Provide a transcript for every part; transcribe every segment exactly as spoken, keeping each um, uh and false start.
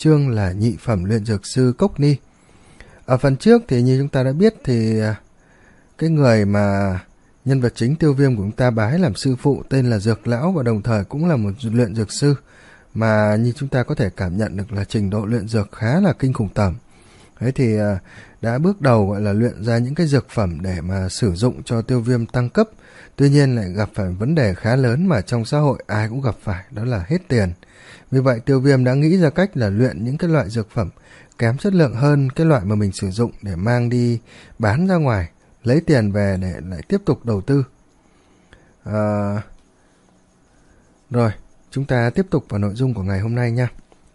chương là nhị phẩm luyện dược sư Cốc Ni. Ở phần trước thì như chúng ta đã biết thì cái người mà nhân vật chính Tiêu Viêm của chúng ta bái làm sư phụ tên là Dược Lão, và đồng thời cũng là một luyện dược sư mà như chúng ta có thể cảm nhận được là trình độ luyện dược khá là kinh khủng tởm. Thế thì đã bước đầu gọi là luyện ra những cái dược phẩm để mà sử dụng cho Tiêu Viêm tăng cấp. Tuy nhiên lại gặp phải vấn đề khá lớn mà trong xã hội ai cũng gặp phải, đó là hết tiền. Vì vậy Tiêu Viêm đã nghĩ ra cách là luyện những cái loại dược phẩm kém chất lượng hơn cái loại mà mình sử dụng để mang đi bán ra ngoài, lấy tiền về để lại tiếp tục đầu tư. À... Rồi, chúng ta tiếp tục vào nội dung của ngày hôm nay nha.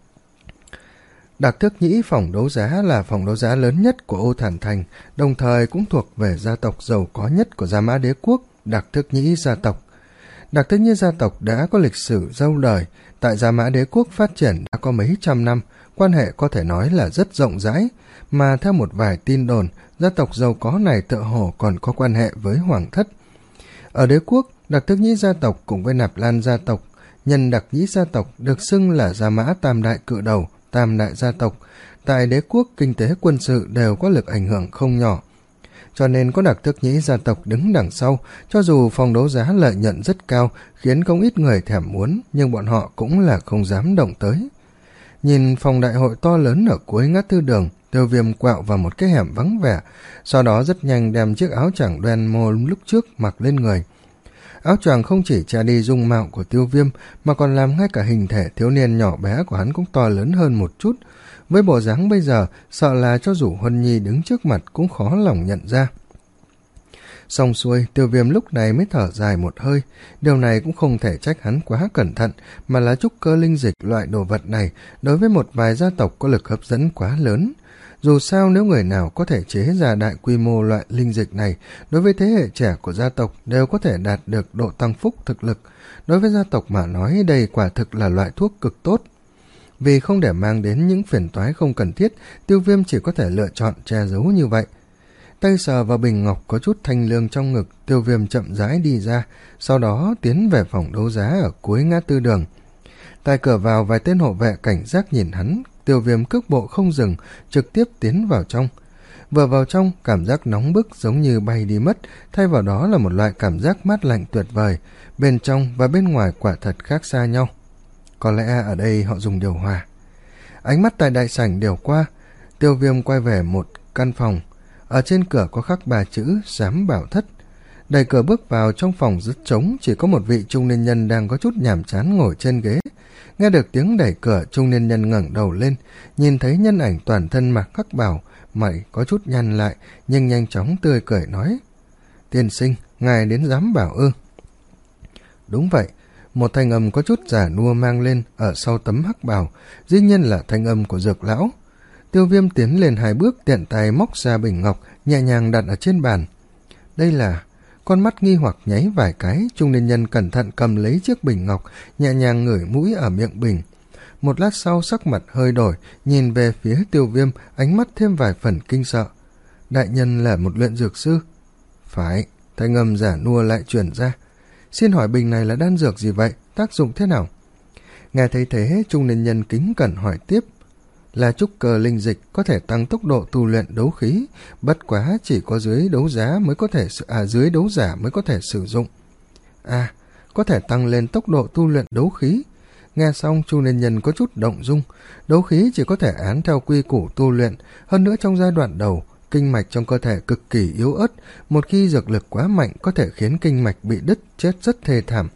Đạc Thức Nhĩ phòng đấu giá là phòng đấu giá lớn nhất của Ô Thản Thành, đồng thời cũng thuộc về gia tộc giàu có nhất của Gia Mã Đế Quốc, Đạc Thức Nhĩ gia tộc. Đạc Thức Nhĩ gia tộc đã có lịch sử lâu đời, tại Gia Mã Đế Quốc phát triển đã có mấy trăm năm, quan hệ có thể nói là rất rộng rãi, mà theo một vài tin đồn, gia tộc giàu có này tựa hồ còn có quan hệ với Hoàng thất. Ở đế quốc, Đạc Thức Nhĩ gia tộc cùng với Nạp Lan gia tộc, Nhân Đạc Nhĩ gia tộc được xưng là Gia Mã Tam Đại Cự Đầu, Tam Đại gia tộc. Tại đế quốc, kinh tế quân sự đều có lực ảnh hưởng không nhỏ. Cho nên có Đạc Thức Nhĩ gia tộc đứng đằng sau, cho dù phòng đấu giá lợi nhuận rất cao, khiến không ít người thèm muốn, nhưng bọn họ cũng là không dám động tới. Nhìn phòng đại hội to lớn ở cuối ngã tư đường, Tiêu Viêm quẹo vào một cái hẻm vắng vẻ, sau đó rất nhanh đem chiếc áo choàng đen mô lúc trước mặc lên người. Áo choàng không chỉ che đi dung mạo của Tiêu Viêm, mà còn làm ngay cả hình thể thiếu niên nhỏ bé của hắn cũng to lớn hơn một chút. Với bộ dáng bây giờ, sợ là cho dù Huân Nhi đứng trước mặt cũng khó lòng nhận ra. Xong xuôi, Tiêu Viêm lúc này mới thở dài một hơi. Điều này cũng không thể trách hắn quá cẩn thận, mà là trúc cơ linh dịch loại đồ vật này đối với một vài gia tộc có lực hấp dẫn quá lớn. Dù sao nếu người nào có thể chế ra đại quy mô loại linh dịch này, đối với thế hệ trẻ của gia tộc đều có thể đạt được độ tăng phúc thực lực. Đối với gia tộc mà nói, đây quả thực là loại thuốc cực tốt. Vì không để mang đến những phiền toái không cần thiết, Tiêu Viêm chỉ có thể lựa chọn che giấu như vậy. Tay sờ vào bình ngọc có chút thanh lương trong ngực, Tiêu Viêm chậm rãi đi ra, sau đó tiến về phòng đấu giá ở cuối ngã tư đường. Tại cửa vào, vài tên hộ vệ cảnh giác nhìn hắn, Tiêu Viêm cước bộ không dừng, trực tiếp tiến vào trong. Vừa vào trong, cảm giác nóng bức giống như bay đi mất, thay vào đó là một loại cảm giác mát lạnh tuyệt vời, bên trong và bên ngoài quả thật khác xa nhau. Có lẽ ở đây họ dùng điều hòa. Ánh mắt tại đại sảnh đều qua, Tiêu Viêm quay về một căn phòng. Ở trên cửa có khắc ba chữ Giám Bảo Thất. Đẩy cửa bước vào, trong phòng rất trống, chỉ có một vị trung niên nhân đang có chút nhàm chán ngồi trên ghế. Nghe được tiếng đẩy cửa, trung niên nhân ngẩng đầu lên, nhìn thấy nhân ảnh toàn thân mặc khắc bào, mày có chút nhăn lại, nhưng nhanh chóng tươi cười nói: "Tiên sinh, ngài đến Giám Bảo ư?" Đúng vậy, một thanh âm có chút già nua mang lên ở sau tấm hắc bào, dĩ nhiên là thanh âm của Dược Lão. Tiêu Viêm tiến lên hai bước, tiện tay móc ra bình ngọc, nhẹ nhàng đặt ở trên bàn. Đây là... Con mắt nghi hoặc nháy vài cái, trung niên nhân cẩn thận cầm lấy chiếc bình ngọc, nhẹ nhàng ngửi mũi ở miệng bình. Một lát sau sắc mặt hơi đổi, nhìn về phía Tiêu Viêm, ánh mắt thêm vài phần kinh sợ. Đại nhân là một luyện dược sư? Phải, thanh âm giả nua lại truyền ra. Xin hỏi bình này là đan dược gì vậy? Tác dụng thế nào? Nghe thấy thế, trung niên nhân kính cẩn hỏi tiếp. Là trúc cơ linh dịch, có thể tăng tốc độ tu luyện đấu khí, bất quá chỉ có dưới đấu giá mới có thể à dưới đấu giả mới có thể sử dụng. À, có thể tăng lên tốc độ tu luyện đấu khí. Nghe xong, trung niên nhân có chút động dung. Đấu khí chỉ có thể án theo quy củ tu luyện, hơn nữa trong giai đoạn đầu, kinh mạch trong cơ thể cực kỳ yếu ớt, một khi dược lực quá mạnh có thể khiến kinh mạch bị đứt, chết rất thê thảm.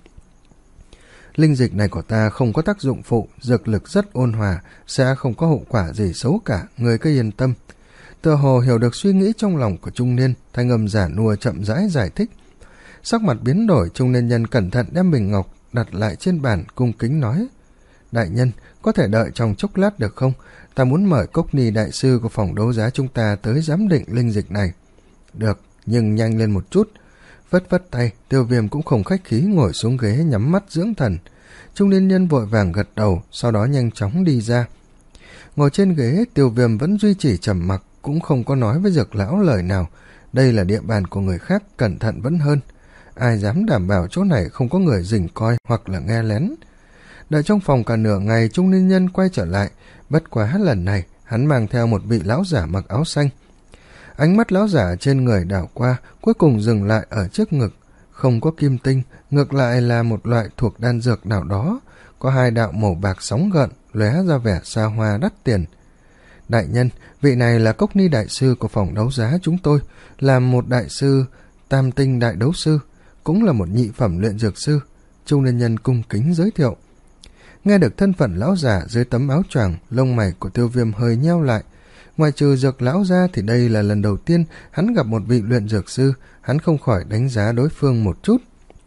Linh dịch này của ta không có tác dụng phụ, dược lực rất ôn hòa, sẽ không có hậu quả gì xấu cả, người cứ yên tâm. Tựa hồ hiểu được suy nghĩ trong lòng của trung niên, thanh âm giả nua chậm rãi giải thích. Sắc mặt biến đổi, trung niên nhân cẩn thận đem bình ngọc đặt lại trên bàn, cung kính nói: Đại nhân, có thể đợi trong chốc lát được không? Ta muốn mời Cốc Ni đại sư của phòng đấu giá chúng ta tới giám định linh dịch này. Được, nhưng nhanh lên một chút. Vất vất tay, Tiêu Viêm cũng không khách khí ngồi xuống ghế nhắm mắt dưỡng thần. Trung niên nhân vội vàng gật đầu, sau đó nhanh chóng đi ra. Ngồi trên ghế, Tiêu Viêm vẫn duy trì trầm mặc, cũng không có nói với Dược Lão lời nào. Đây là địa bàn của người khác, cẩn thận vẫn hơn. Ai dám đảm bảo chỗ này không có người rình coi hoặc là nghe lén. Đợi trong phòng cả nửa ngày, trung niên nhân quay trở lại, bất quá lần này hắn mang theo một vị lão giả mặc áo xanh. Ánh mắt lão giả trên người đảo qua, cuối cùng dừng lại ở trước ngực. Không có kim tinh, ngược lại là một loại thuộc đan dược nào đó, có hai đạo màu bạc sóng gợn, lóe ra vẻ xa hoa đắt tiền. Đại nhân, vị này là Cốc Ni đại sư của phòng đấu giá chúng tôi, là một đại sư tam tinh đại đấu sư, cũng là một nhị phẩm luyện dược sư. Trung niên nhân cung kính giới thiệu. Nghe được thân phận lão giả dưới tấm áo choàng, lông mày của Tiêu Viêm hơi nheo lại. Ngoài trừ dược lão ra thì đây là lần đầu tiên hắn gặp một vị luyện dược sư, hắn không khỏi đánh giá đối phương một chút.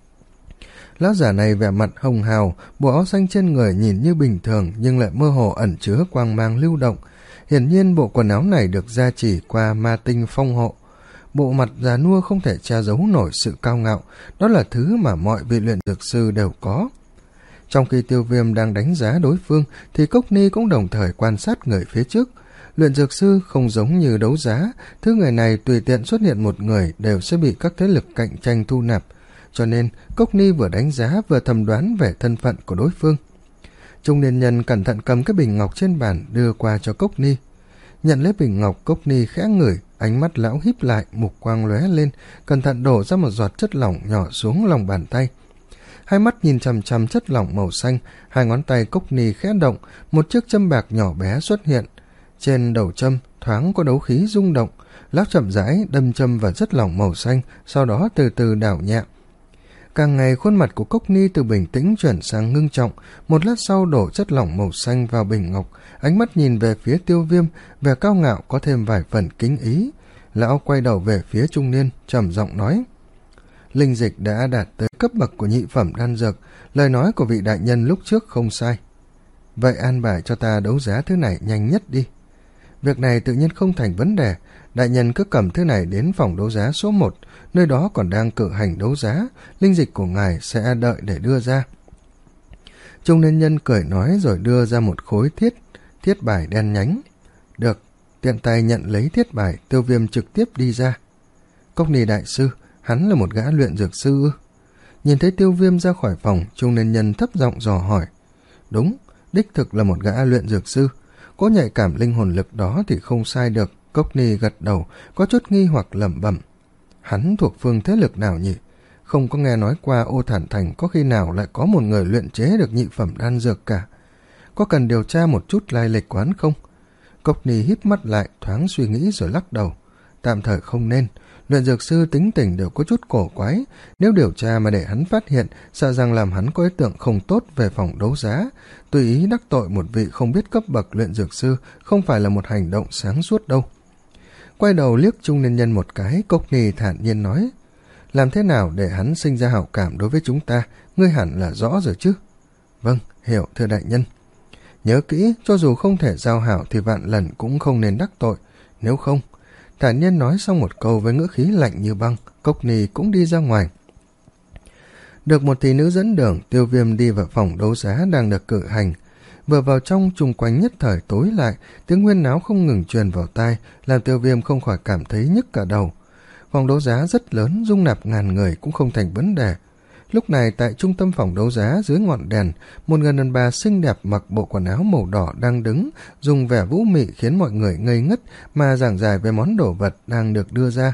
Lão giả này vẻ mặt hồng hào, bộ áo xanh trên người nhìn như bình thường nhưng lại mơ hồ ẩn chứa quang mang lưu động. Hiển nhiên bộ quần áo này được gia trì qua ma tinh phong hộ. Bộ mặt già nua không thể che giấu nổi sự cao ngạo, đó là thứ mà mọi vị luyện dược sư đều có. Trong khi Tiêu Viêm đang đánh giá đối phương thì Cốc Ni cũng đồng thời quan sát người phía trước. Luyện dược sư không giống như đấu giá, thứ người này tùy tiện xuất hiện một người đều sẽ bị các thế lực cạnh tranh thu nạp, cho nên Cốc Ni vừa đánh giá vừa thầm đoán về thân phận của đối phương. Trung niên nhân cẩn thận cầm cái bình ngọc trên bàn đưa qua cho Cốc Ni. Nhận lấy bình ngọc, Cốc Ni khẽ ngửi, ánh mắt lão híp lại, mục quang lóe lên, cẩn thận đổ ra một giọt chất lỏng nhỏ xuống lòng bàn tay. Hai mắt nhìn chằm chằm chất lỏng màu xanh, hai ngón tay Cốc Ni khẽ động, một chiếc châm bạc nhỏ bé xuất hiện. Trên đầu châm thoáng có đấu khí rung động, lão chậm rãi đâm châm vào chất lỏng màu xanh, sau đó từ từ đảo nhẹ. Càng ngày khuôn mặt của Cốc Ni từ bình tĩnh chuyển sang ngưng trọng, một lát sau đổ chất lỏng màu xanh vào bình ngọc, ánh mắt nhìn về phía Tiêu Viêm, vẻ cao ngạo có thêm vài phần kính ý. Lão quay đầu về phía trung niên, trầm giọng nói: Linh dịch đã đạt tới cấp bậc của nhị phẩm đan dược, lời nói của vị đại nhân lúc trước không sai. Vậy an bài cho ta đấu giá thứ này nhanh nhất đi. Việc này tự nhiên không thành vấn đề, đại nhân cứ cầm thứ này đến phòng đấu giá số một, nơi đó còn đang cử hành đấu giá, linh dịch của ngài sẽ đợi để đưa ra. Trung niên nhân cười nói rồi đưa ra một khối thiết, thiết bài đen nhánh. Được, tiện tay nhận lấy thiết bài, Tiêu Viêm trực tiếp đi ra. Cốc Ni đại sư, hắn là một gã luyện dược sư ư? Nhìn thấy Tiêu Viêm ra khỏi phòng, trung niên nhân thấp giọng dò hỏi. Đúng, đích thực là một gã luyện dược sư. Có nhạy cảm linh hồn lực đó thì không sai được. Cốc Ni gật đầu, có chút nghi hoặc lẩm bẩm. Hắn thuộc phương thế lực nào nhỉ? Không có nghe nói qua Ô Thản Thành có khi nào lại có một người luyện chế được nhị phẩm đan dược cả. Có cần điều tra một chút lai lịch của hắn không? Cốc Ni híp mắt lại, thoáng suy nghĩ rồi lắc đầu. Tạm thời không nên. Luyện dược sư tính tình đều có chút cổ quái, nếu điều tra mà để hắn phát hiện, sợ rằng làm hắn có ý tưởng không tốt về phòng đấu giá. Tùy ý đắc tội một vị không biết cấp bậc luyện dược sư không phải là một hành động sáng suốt đâu. Quay đầu liếc trung niên nhân một cái, Cốc Ni thản nhiên nói: Làm thế nào để hắn sinh ra hảo cảm đối với chúng ta, ngươi hẳn là rõ rồi chứ? Vâng, hiểu thưa đại nhân. Nhớ kỹ, cho dù không thể giao hảo thì vạn lần cũng không nên đắc tội, nếu không. Thản nhiên nói xong một câu với ngữ khí lạnh như băng, Cốc Ni cũng đi ra ngoài. Được một thị nữ dẫn đường, Tiêu Viêm đi vào phòng đấu giá đang được cử hành. Vừa vào trong, chung quanh nhất thời tối lại, tiếng huyên náo không ngừng truyền vào tai, làm Tiêu Viêm không khỏi cảm thấy nhức cả đầu. Phòng đấu giá rất lớn, dung nạp ngàn người cũng không thành vấn đề. Lúc này tại trung tâm phòng đấu giá dưới ngọn đèn, một người đàn bà xinh đẹp mặc bộ quần áo màu đỏ đang đứng, dùng vẻ vũ mị khiến mọi người ngây ngất mà giảng giải về món đồ vật đang được đưa ra.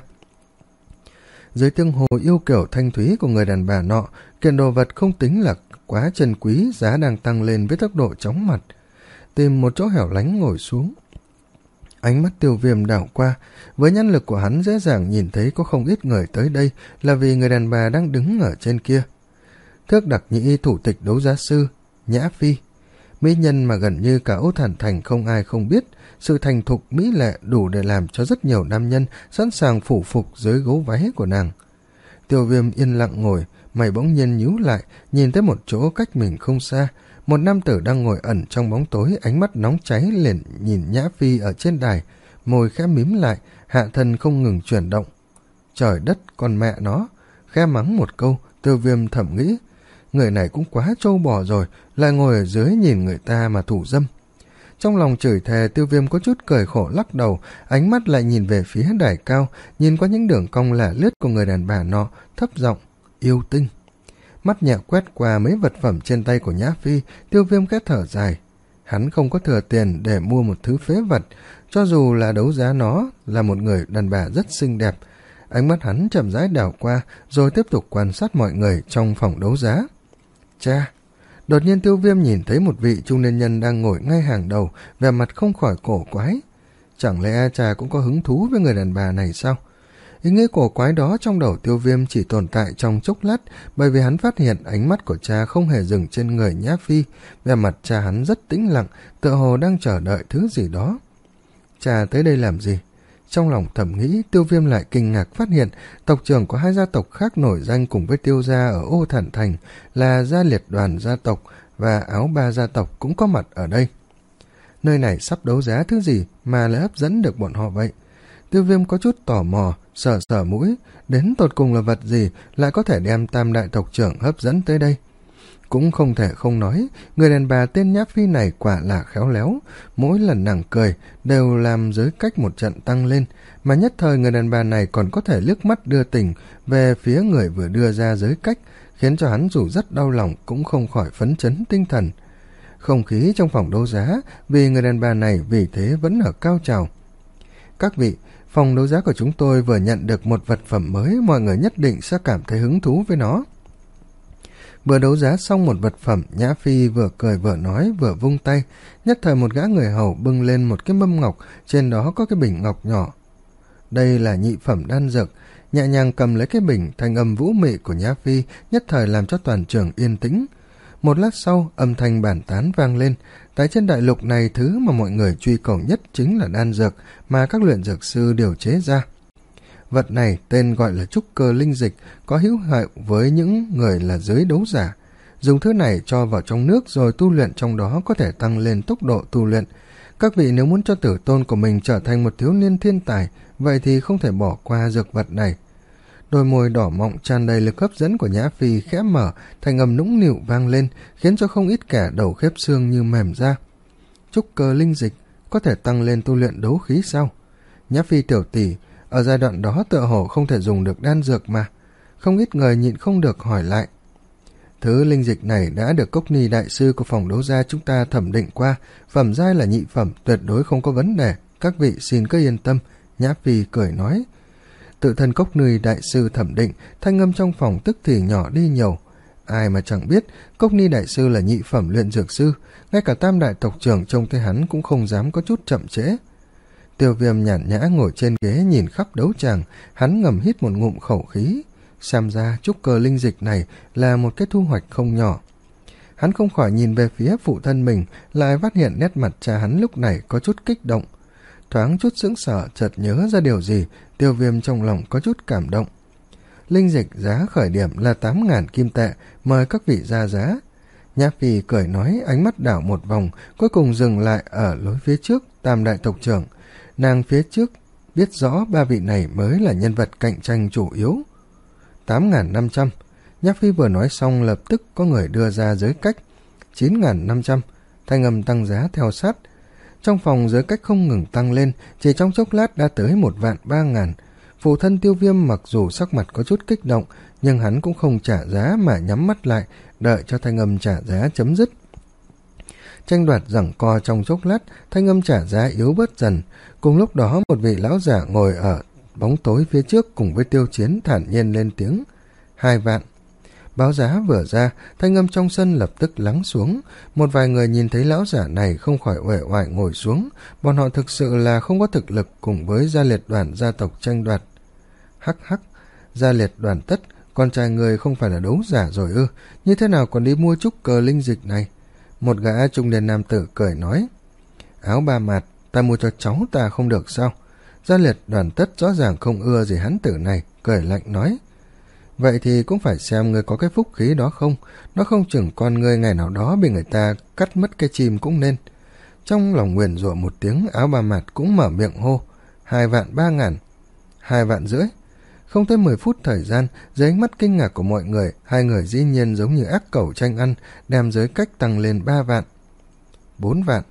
Dưới tiếng hồ yêu kiểu thanh thúy của người đàn bà nọ, kiện đồ vật không tính là quá chân quý, giá đang tăng lên với tốc độ chóng mặt. Tìm một chỗ hẻo lánh ngồi xuống. Ánh mắt Tiêu Viêm đảo qua, với nhãn lực của hắn dễ dàng nhìn thấy có không ít người tới đây là vì người đàn bà đang đứng ở trên kia. Thước đặc nhĩ thủ tịch đấu giá sư, Nhã Phi. Mỹ nhân mà gần như cả Ô Thản Thành không ai không biết, sự thành thục mỹ lệ đủ để làm cho rất nhiều nam nhân sẵn sàng phủ phục dưới gấu váy của nàng. Tiêu Viêm yên lặng ngồi, mày bỗng nhiên nhíu lại, nhìn tới một chỗ cách mình không xa. Một nam tử đang ngồi ẩn trong bóng tối, ánh mắt nóng cháy liền nhìn Nhã Phi ở trên đài, môi khẽ mím lại, hạ thân không ngừng chuyển động. Trời đất, con mẹ nó! Khẽ mắng một câu, Tiêu Viêm thầm nghĩ, người này cũng quá trâu bò rồi, lại ngồi ở dưới nhìn người ta mà thủ dâm. Trong lòng chửi thề, Tiêu Viêm có chút cười khổ lắc đầu, ánh mắt lại nhìn về phía đài cao, nhìn qua những đường cong lả lướt của người đàn bà nọ, thấp giọng, yêu tinh. mắt nhẹ quét qua mấy vật phẩm trên tay của Nhã Phi, Tiêu Viêm khẽ thở dài. Hắn không có thừa tiền để mua một thứ phế vật, cho dù là đấu giá nó là một người đàn bà rất xinh đẹp. Ánh mắt hắn chậm rãi đảo qua, rồi tiếp tục quan sát mọi người trong phòng đấu giá. Cha! Đột nhiên Tiêu Viêm nhìn thấy một vị trung niên nhân đang ngồi ngay hàng đầu, vẻ mặt không khỏi cổ quái. Chẳng lẽ cha cũng có hứng thú với người đàn bà này sao? Ý nghĩ cổ quái đó trong đầu Tiêu Viêm chỉ tồn tại trong chốc lát, bởi vì hắn phát hiện ánh mắt của cha không hề dừng trên người Nhã Phi, vẻ mặt cha hắn rất tĩnh lặng, tựa hồ đang chờ đợi thứ gì đó. Cha tới đây làm gì? Trong lòng thầm nghĩ, Tiêu Viêm lại kinh ngạc phát hiện tộc trưởng của hai gia tộc khác nổi danh cùng với Tiêu gia ở Ô Thản Thành là Gia Liệt Đoàn gia tộc và Áo Ba gia tộc cũng có mặt ở đây. Nơi này sắp đấu giá thứ gì mà lại hấp dẫn được bọn họ vậy? Tiêu Viêm có chút tò mò, sờ sờ mũi, đến tột cùng là vật gì lại có thể đem tam đại tộc trưởng hấp dẫn tới đây? Cũng không thể không nói, người đàn bà tên Nhã Phi này quả là khéo léo, mỗi lần nàng cười đều làm giới cách một trận tăng lên, mà nhất thời người đàn bà này còn có thể liếc mắt đưa tình về phía người vừa đưa ra giới cách, khiến cho hắn dù rất đau lòng cũng không khỏi phấn chấn tinh thần. Không khí trong phòng đấu giá vì người đàn bà này vì thế vẫn ở cao trào. Các vị, phòng đấu giá của chúng tôi vừa nhận được một vật phẩm mới, mọi người nhất định sẽ cảm thấy hứng thú với nó. Vừa đấu giá xong một vật phẩm, Nhã Phi vừa cười vừa nói vừa vung tay, nhất thời một gã người hầu bưng lên một cái mâm ngọc, trên đó có cái bình ngọc nhỏ. Đây là nhị phẩm đan dược. Nhẹ nhàng cầm lấy cái bình, thanh âm vũ mị của Nhã Phi nhất thời làm cho toàn trường yên tĩnh. Một lát sau, âm thanh bàn tán vang lên. Tại trên đại lục này, thứ mà mọi người truy cầu nhất chính là đan dược mà các luyện dược sư điều chế ra. Vật này tên gọi là trúc cơ linh dịch, có hữu hiệu với những người là giới đấu giả. Dùng thứ này cho vào trong nước rồi tu luyện trong đó có thể tăng lên tốc độ tu luyện. Các vị nếu muốn cho tử tôn của mình trở thành một thiếu niên thiên tài, vậy thì không thể bỏ qua dược vật này. Đôi môi đỏ mọng tràn đầy lực hấp dẫn của Nhã Phi khẽ mở, thành âm nũng nịu vang lên, khiến cho không ít kẻ đầu khớp xương như mềm ra. Trúc cơ linh dịch có thể tăng lên tu luyện đấu khí sao? Nhã Phi tiểu tỷ, ở giai đoạn đó tựa hồ không thể dùng được đan dược mà. Không ít người nhịn không được hỏi lại. Thứ linh dịch này đã được Cốc Ni đại sư của phòng đấu giá chúng ta thẩm định qua, phẩm giai là nhị phẩm, tuyệt đối không có vấn đề, các vị xin cứ yên tâm. Nhã Phi cười nói. Tự thân Cốc Ni đại sư thẩm định, thanh âm trong phòng tức thì nhỏ đi nhiều. Ai mà chẳng biết Cốc Ni đại sư là nhị phẩm luyện dược sư, ngay cả tam đại tộc trưởng trông thấy hắn cũng không dám có chút chậm trễ. Tiêu Viêm nhàn nhã ngồi trên ghế nhìn khắp đấu tràng, hắn ngầm hít một ngụm khẩu khí. Xem ra trúc cơ linh dịch này là một cái thu hoạch không nhỏ. Hắn không khỏi nhìn về phía phụ thân mình, lại phát hiện nét mặt cha hắn lúc này có chút kích động. Thoáng chút sững sờ, chợt nhớ ra điều gì, Tiêu Viêm trong lòng có chút cảm động. Linh dịch giá khởi điểm là tám ngàn kim tệ, mời các vị ra giá. Nhã Phi cười nói, ánh mắt đảo một vòng, cuối cùng dừng lại ở lối phía trước tam đại tộc trưởng. Nàng phía trước biết rõ ba vị này mới là nhân vật cạnh tranh chủ yếu. Tám ngàn năm trăm. Nhã Phi vừa nói xong lập tức có người đưa ra giới cách. Chín ngàn năm trăm. Thanh âm tăng giá theo sát. Trong phòng giới cách không ngừng tăng lên, chỉ trong chốc lát đã tới một vạn ba ngàn. Phụ thân Tiêu Viêm mặc dù sắc mặt có chút kích động, nhưng hắn cũng không trả giá mà nhắm mắt lại, đợi cho thanh âm trả giá chấm dứt. Tranh đoạt giằng co trong chốc lát, thanh âm trả giá yếu bớt dần. Cùng lúc đó một vị lão giả ngồi ở bóng tối phía trước cùng với Tiêu Chiến thản nhiên lên tiếng. Hai vạn. Báo giá vừa ra, thanh âm trong sân lập tức lắng xuống. Một vài người nhìn thấy lão giả này không khỏi uể oải ngồi xuống. Bọn họ thực sự là không có thực lực cùng với Gia Liệt Đoàn gia tộc tranh đoạt. Hắc hắc, Gia Liệt Đoàn Tất, con trai người không phải là đấu giả rồi ư? Như thế nào còn đi mua trúc cơ linh dịch này? Một gã trung niên nam tử cười nói. Áo ba mạt, ta mua cho cháu ta không được sao? Gia Liệt Đoàn Tất rõ ràng không ưa gì hắn tử này, cười lạnh nói. Vậy thì cũng phải xem người có cái phúc khí đó không, nó không chừng con người ngày nào đó bị người ta cắt mất cái chim cũng nên. Trong lòng nguyền rủa một tiếng, áo ba mạt cũng mở miệng hô. Hai vạn ba ngàn. Hai vạn rưỡi. Không tới mười phút thời gian, dưới ánh mắt kinh ngạc của mọi người, hai người dĩ nhiên giống như ác cẩu tranh ăn, đem giới cách tăng lên ba vạn. Bốn vạn.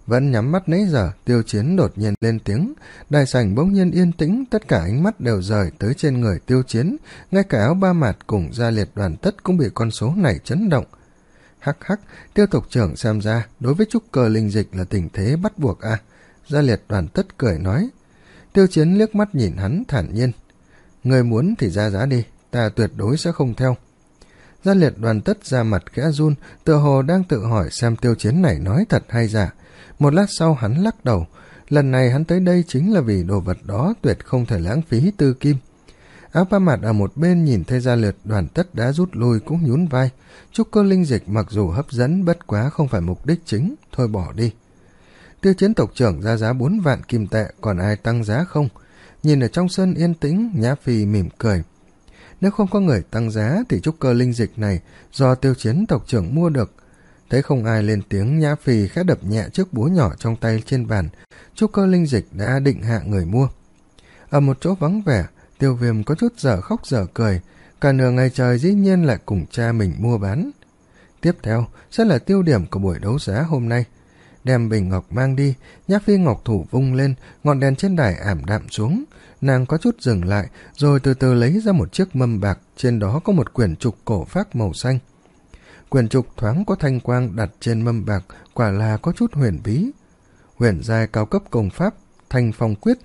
Vẫn nhắm mắt nãy giờ, Tiêu Chiến đột nhiên lên tiếng, đại sảnh bỗng nhiên yên tĩnh, tất cả ánh mắt đều rời tới trên người Tiêu Chiến, ngay cả áo ba mạt cùng Gia Liệt Đoàn Tất cũng bị con số này chấn động. Hắc hắc, Tiêu tộc trưởng xem ra, đối với trúc cơ linh dịch là tình thế bắt buộc à? Gia Liệt Đoàn Tất cười nói. Tiêu Chiến liếc mắt nhìn hắn thản nhiên. Người muốn thì ra giá đi, ta tuyệt đối sẽ không theo. Gia Liệt Đoàn Tất ra mặt khẽ run, tựa hồ đang tự hỏi xem Tiêu Chiến này nói thật hay giả. Một lát sau hắn lắc đầu, lần này hắn tới đây chính là vì đồ vật đó tuyệt không thể lãng phí tư kim. Áo ba mặt ở một bên nhìn thấy Gia Liệt Đoàn Tất đã rút lui cũng nhún vai. Trúc cơ linh dịch mặc dù hấp dẫn, bất quá không phải mục đích chính, thôi bỏ đi. Tiêu Chiến tộc trưởng ra giá bốn vạn kim tệ, còn ai tăng giá không? Nhìn ở trong sân yên tĩnh, Nhã Phi mỉm cười. Nếu không có người tăng giá thì trúc cơ linh dịch này do Tiêu Chiến tộc trưởng mua được. Thấy không ai lên tiếng, Nhã Phi khẽ đập nhẹ chiếc búa nhỏ trong tay trên bàn. Trúc cơ linh dịch đã định hạ người mua. Ở một chỗ vắng vẻ, Tiêu Viêm có chút dở khóc dở cười, cả nửa ngày trời dĩ nhiên lại cùng cha mình mua bán. Tiếp theo sẽ là tiêu điểm của buổi đấu giá hôm nay. Đem bình ngọc mang đi, Nhã Phi ngọc thủ vung lên, ngọn đèn trên đài ảm đạm xuống. Nàng có chút dừng lại, rồi từ từ lấy ra một chiếc mâm bạc, trên đó có một quyển trục cổ phác màu xanh. Quyển trục thoáng có thanh quang đặt trên mâm bạc, quả là có chút huyền bí. Huyền giai cao cấp công pháp, Thanh Phong Quyết.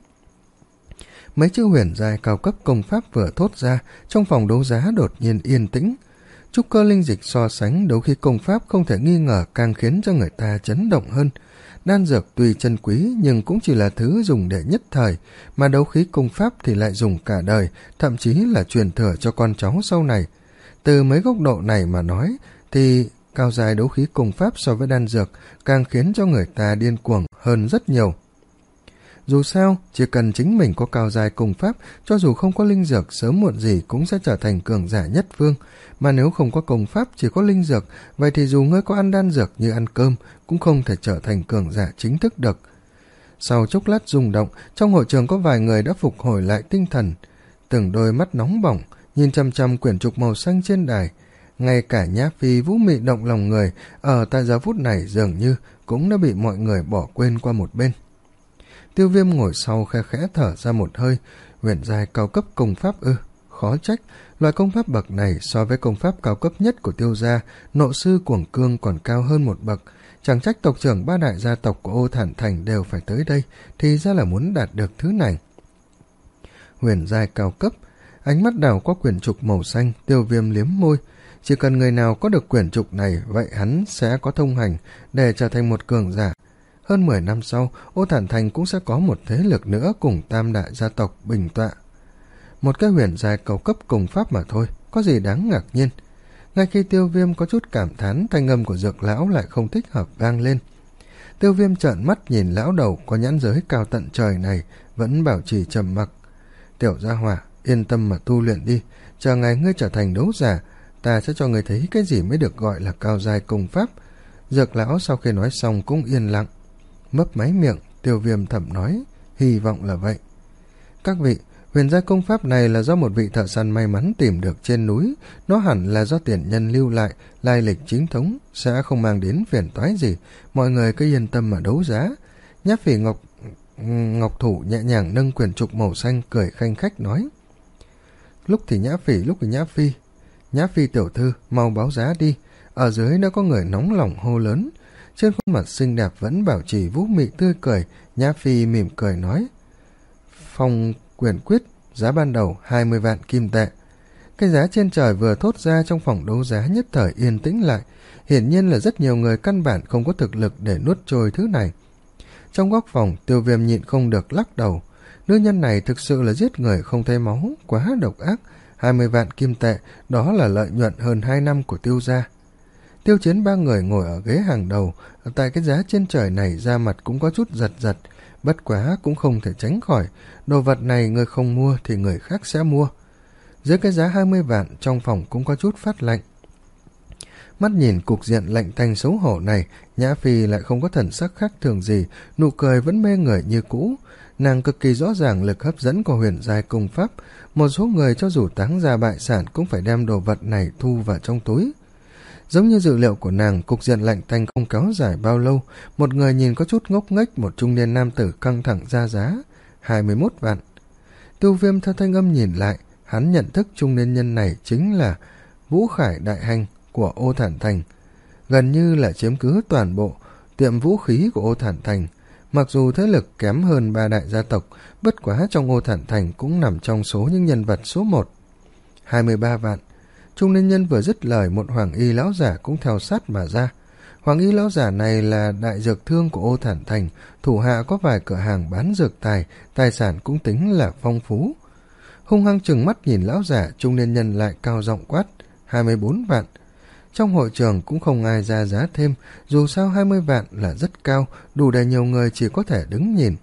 Mấy chữ huyền giai cao cấp công pháp vừa thốt ra, trong phòng đấu giá đột nhiên yên tĩnh. Trúc cơ linh dịch so sánh đấu khí công pháp không thể nghi ngờ càng khiến cho người ta chấn động hơn. Đan dược tuy chân quý nhưng cũng chỉ là thứ dùng để nhất thời, mà đấu khí công pháp thì lại dùng cả đời, thậm chí là truyền thừa cho con cháu sau này. Từ mấy góc độ này mà nói, thì cao dài đấu khí công pháp so với đan dược càng khiến cho người ta điên cuồng hơn rất nhiều. Dù sao, chỉ cần chính mình có cao dài công pháp, cho dù không có linh dược, sớm muộn gì cũng sẽ trở thành cường giả nhất phương. Mà nếu không có công pháp, chỉ có linh dược, vậy thì dù ngươi có ăn đan dược như ăn cơm, cũng không thể trở thành cường giả chính thức được. Sau chốc lát rung động, trong hội trường có vài người đã phục hồi lại tinh thần. Từng đôi mắt nóng bỏng, nhìn chăm chăm quyển trục màu xanh trên đài. Ngay cả Nhã Phi vũ mị động lòng người, ở tại giờ phút này dường như cũng đã bị mọi người bỏ quên qua một bên. Tiêu Viêm ngồi sau khe khẽ thở ra một hơi. Huyền giai cao cấp công pháp ư? Khó trách, loại công pháp bậc này so với công pháp cao cấp nhất của Tiêu gia, nộ sư Cuồng Cương còn cao hơn một bậc. Chẳng trách tộc trưởng ba đại gia tộc của Ô Thản Thành đều phải tới đây, thì ra là muốn đạt được thứ này. Huyền giai cao cấp, ánh mắt đảo qua quyển trục màu xanh, Tiêu Viêm liếm môi. Chỉ cần người nào có được quyển trục này, vậy hắn sẽ có thông hành để trở thành một cường giả. Hơn mười năm sau, Ô Thản Thành cũng sẽ có một thế lực nữa cùng tam đại gia tộc bình tọa. Một cái huyền giai cao cấp công pháp mà thôi, có gì đáng ngạc nhiên. Ngay khi Tiêu Viêm có chút cảm thán, thanh âm của Dược lão lại không thích hợp vang lên. Tiêu Viêm trợn mắt nhìn lão đầu có nhãn giới cao tận trời này, vẫn bảo trì trầm mặc. Tiểu gia hỏa, yên tâm mà tu luyện đi, chờ ngày ngươi trở thành đấu giả, ta sẽ cho ngươi thấy cái gì mới được gọi là cao giai công pháp. Dược lão sau khi nói xong cũng yên lặng. Mấp máy miệng, Tiêu Viêm thầm nói, hy vọng là vậy. Các vị, huyền giai công pháp này là do một vị thợ săn may mắn tìm được trên núi, nó hẳn là do tiền nhân lưu lại, lai lịch chính thống, sẽ không mang đến phiền toái gì, mọi người cứ yên tâm mà đấu giá. Nhã Phỉ Ngọc Ngọc Thủ nhẹ nhàng nâng quyển trục màu xanh, cười khanh khách nói. Lúc thì Nhã Phỉ, lúc thì Nhã Phi. Nhã Phi tiểu thư, mau báo giá đi. Ở dưới đã có người nóng lòng hô lớn. Trên khuôn mặt xinh đẹp vẫn bảo trì vũ mị tươi cười, Nhã Phi mỉm cười nói. Phong quyển quyết, giá ban đầu hai mươi vạn kim tệ. Cái giá trên trời vừa thốt ra trong phòng đấu giá nhất thời yên tĩnh lại. Hiển nhiên là rất nhiều người căn bản không có thực lực để nuốt trôi thứ này. Trong góc phòng, Tiêu Viêm nhịn không được lắc đầu. Nữ nhân này thực sự là giết người không thấy máu, quá độc ác. hai mươi vạn kim tệ, đó là lợi nhuận hơn hai năm của Tiêu gia. Tiêu Chiến ba người ngồi ở ghế hàng đầu, tại cái giá trên trời này da mặt cũng có chút giật giật, bất quá cũng không thể tránh khỏi, đồ vật này người không mua thì người khác sẽ mua. Dưới cái giá hai mươi vạn, trong phòng cũng có chút phát lạnh. Mắt nhìn cục diện lạnh tanh xấu hổ này, Nhã Phi lại không có thần sắc khác thường gì, nụ cười vẫn mê người như cũ. Nàng cực kỳ rõ ràng lực hấp dẫn của huyền giai công pháp, một số người cho dù táng ra bại sản cũng phải đem đồ vật này thu vào trong túi. Giống như dự liệu của nàng, cục diện lạnh tanh không kéo dài bao lâu. Một người nhìn có chút ngốc nghếch, một trung niên nam tử căng thẳng ra giá hai mươi mốt vạn. Tiêu Viêm theo thanh âm nhìn lại, hắn nhận thức trung niên nhân này chính là Vũ Khải đại hành của Ô Thản Thành, gần như là chiếm cứ toàn bộ tiệm vũ khí của Ô Thản Thành. Mặc dù thế lực kém hơn ba đại gia tộc, bất quá trong Ô Thản Thành cũng nằm trong số những nhân vật số một. hai mươi ba vạn. Trung niên nhân vừa dứt lời, một hoàng y lão giả cũng theo sát mà ra. Hoàng y lão giả này là đại dược thương của Ô Thản Thành, thủ hạ có vài cửa hàng bán dược tài, tài sản cũng tính là phong phú. Hung hăng trừng mắt nhìn lão giả, trung niên nhân lại cao giọng quát hai mươi bốn vạn. Trong hội trường cũng không ai ra giá thêm, dù sao hai mươi vạn là rất cao, đủ để nhiều người chỉ có thể đứng nhìn.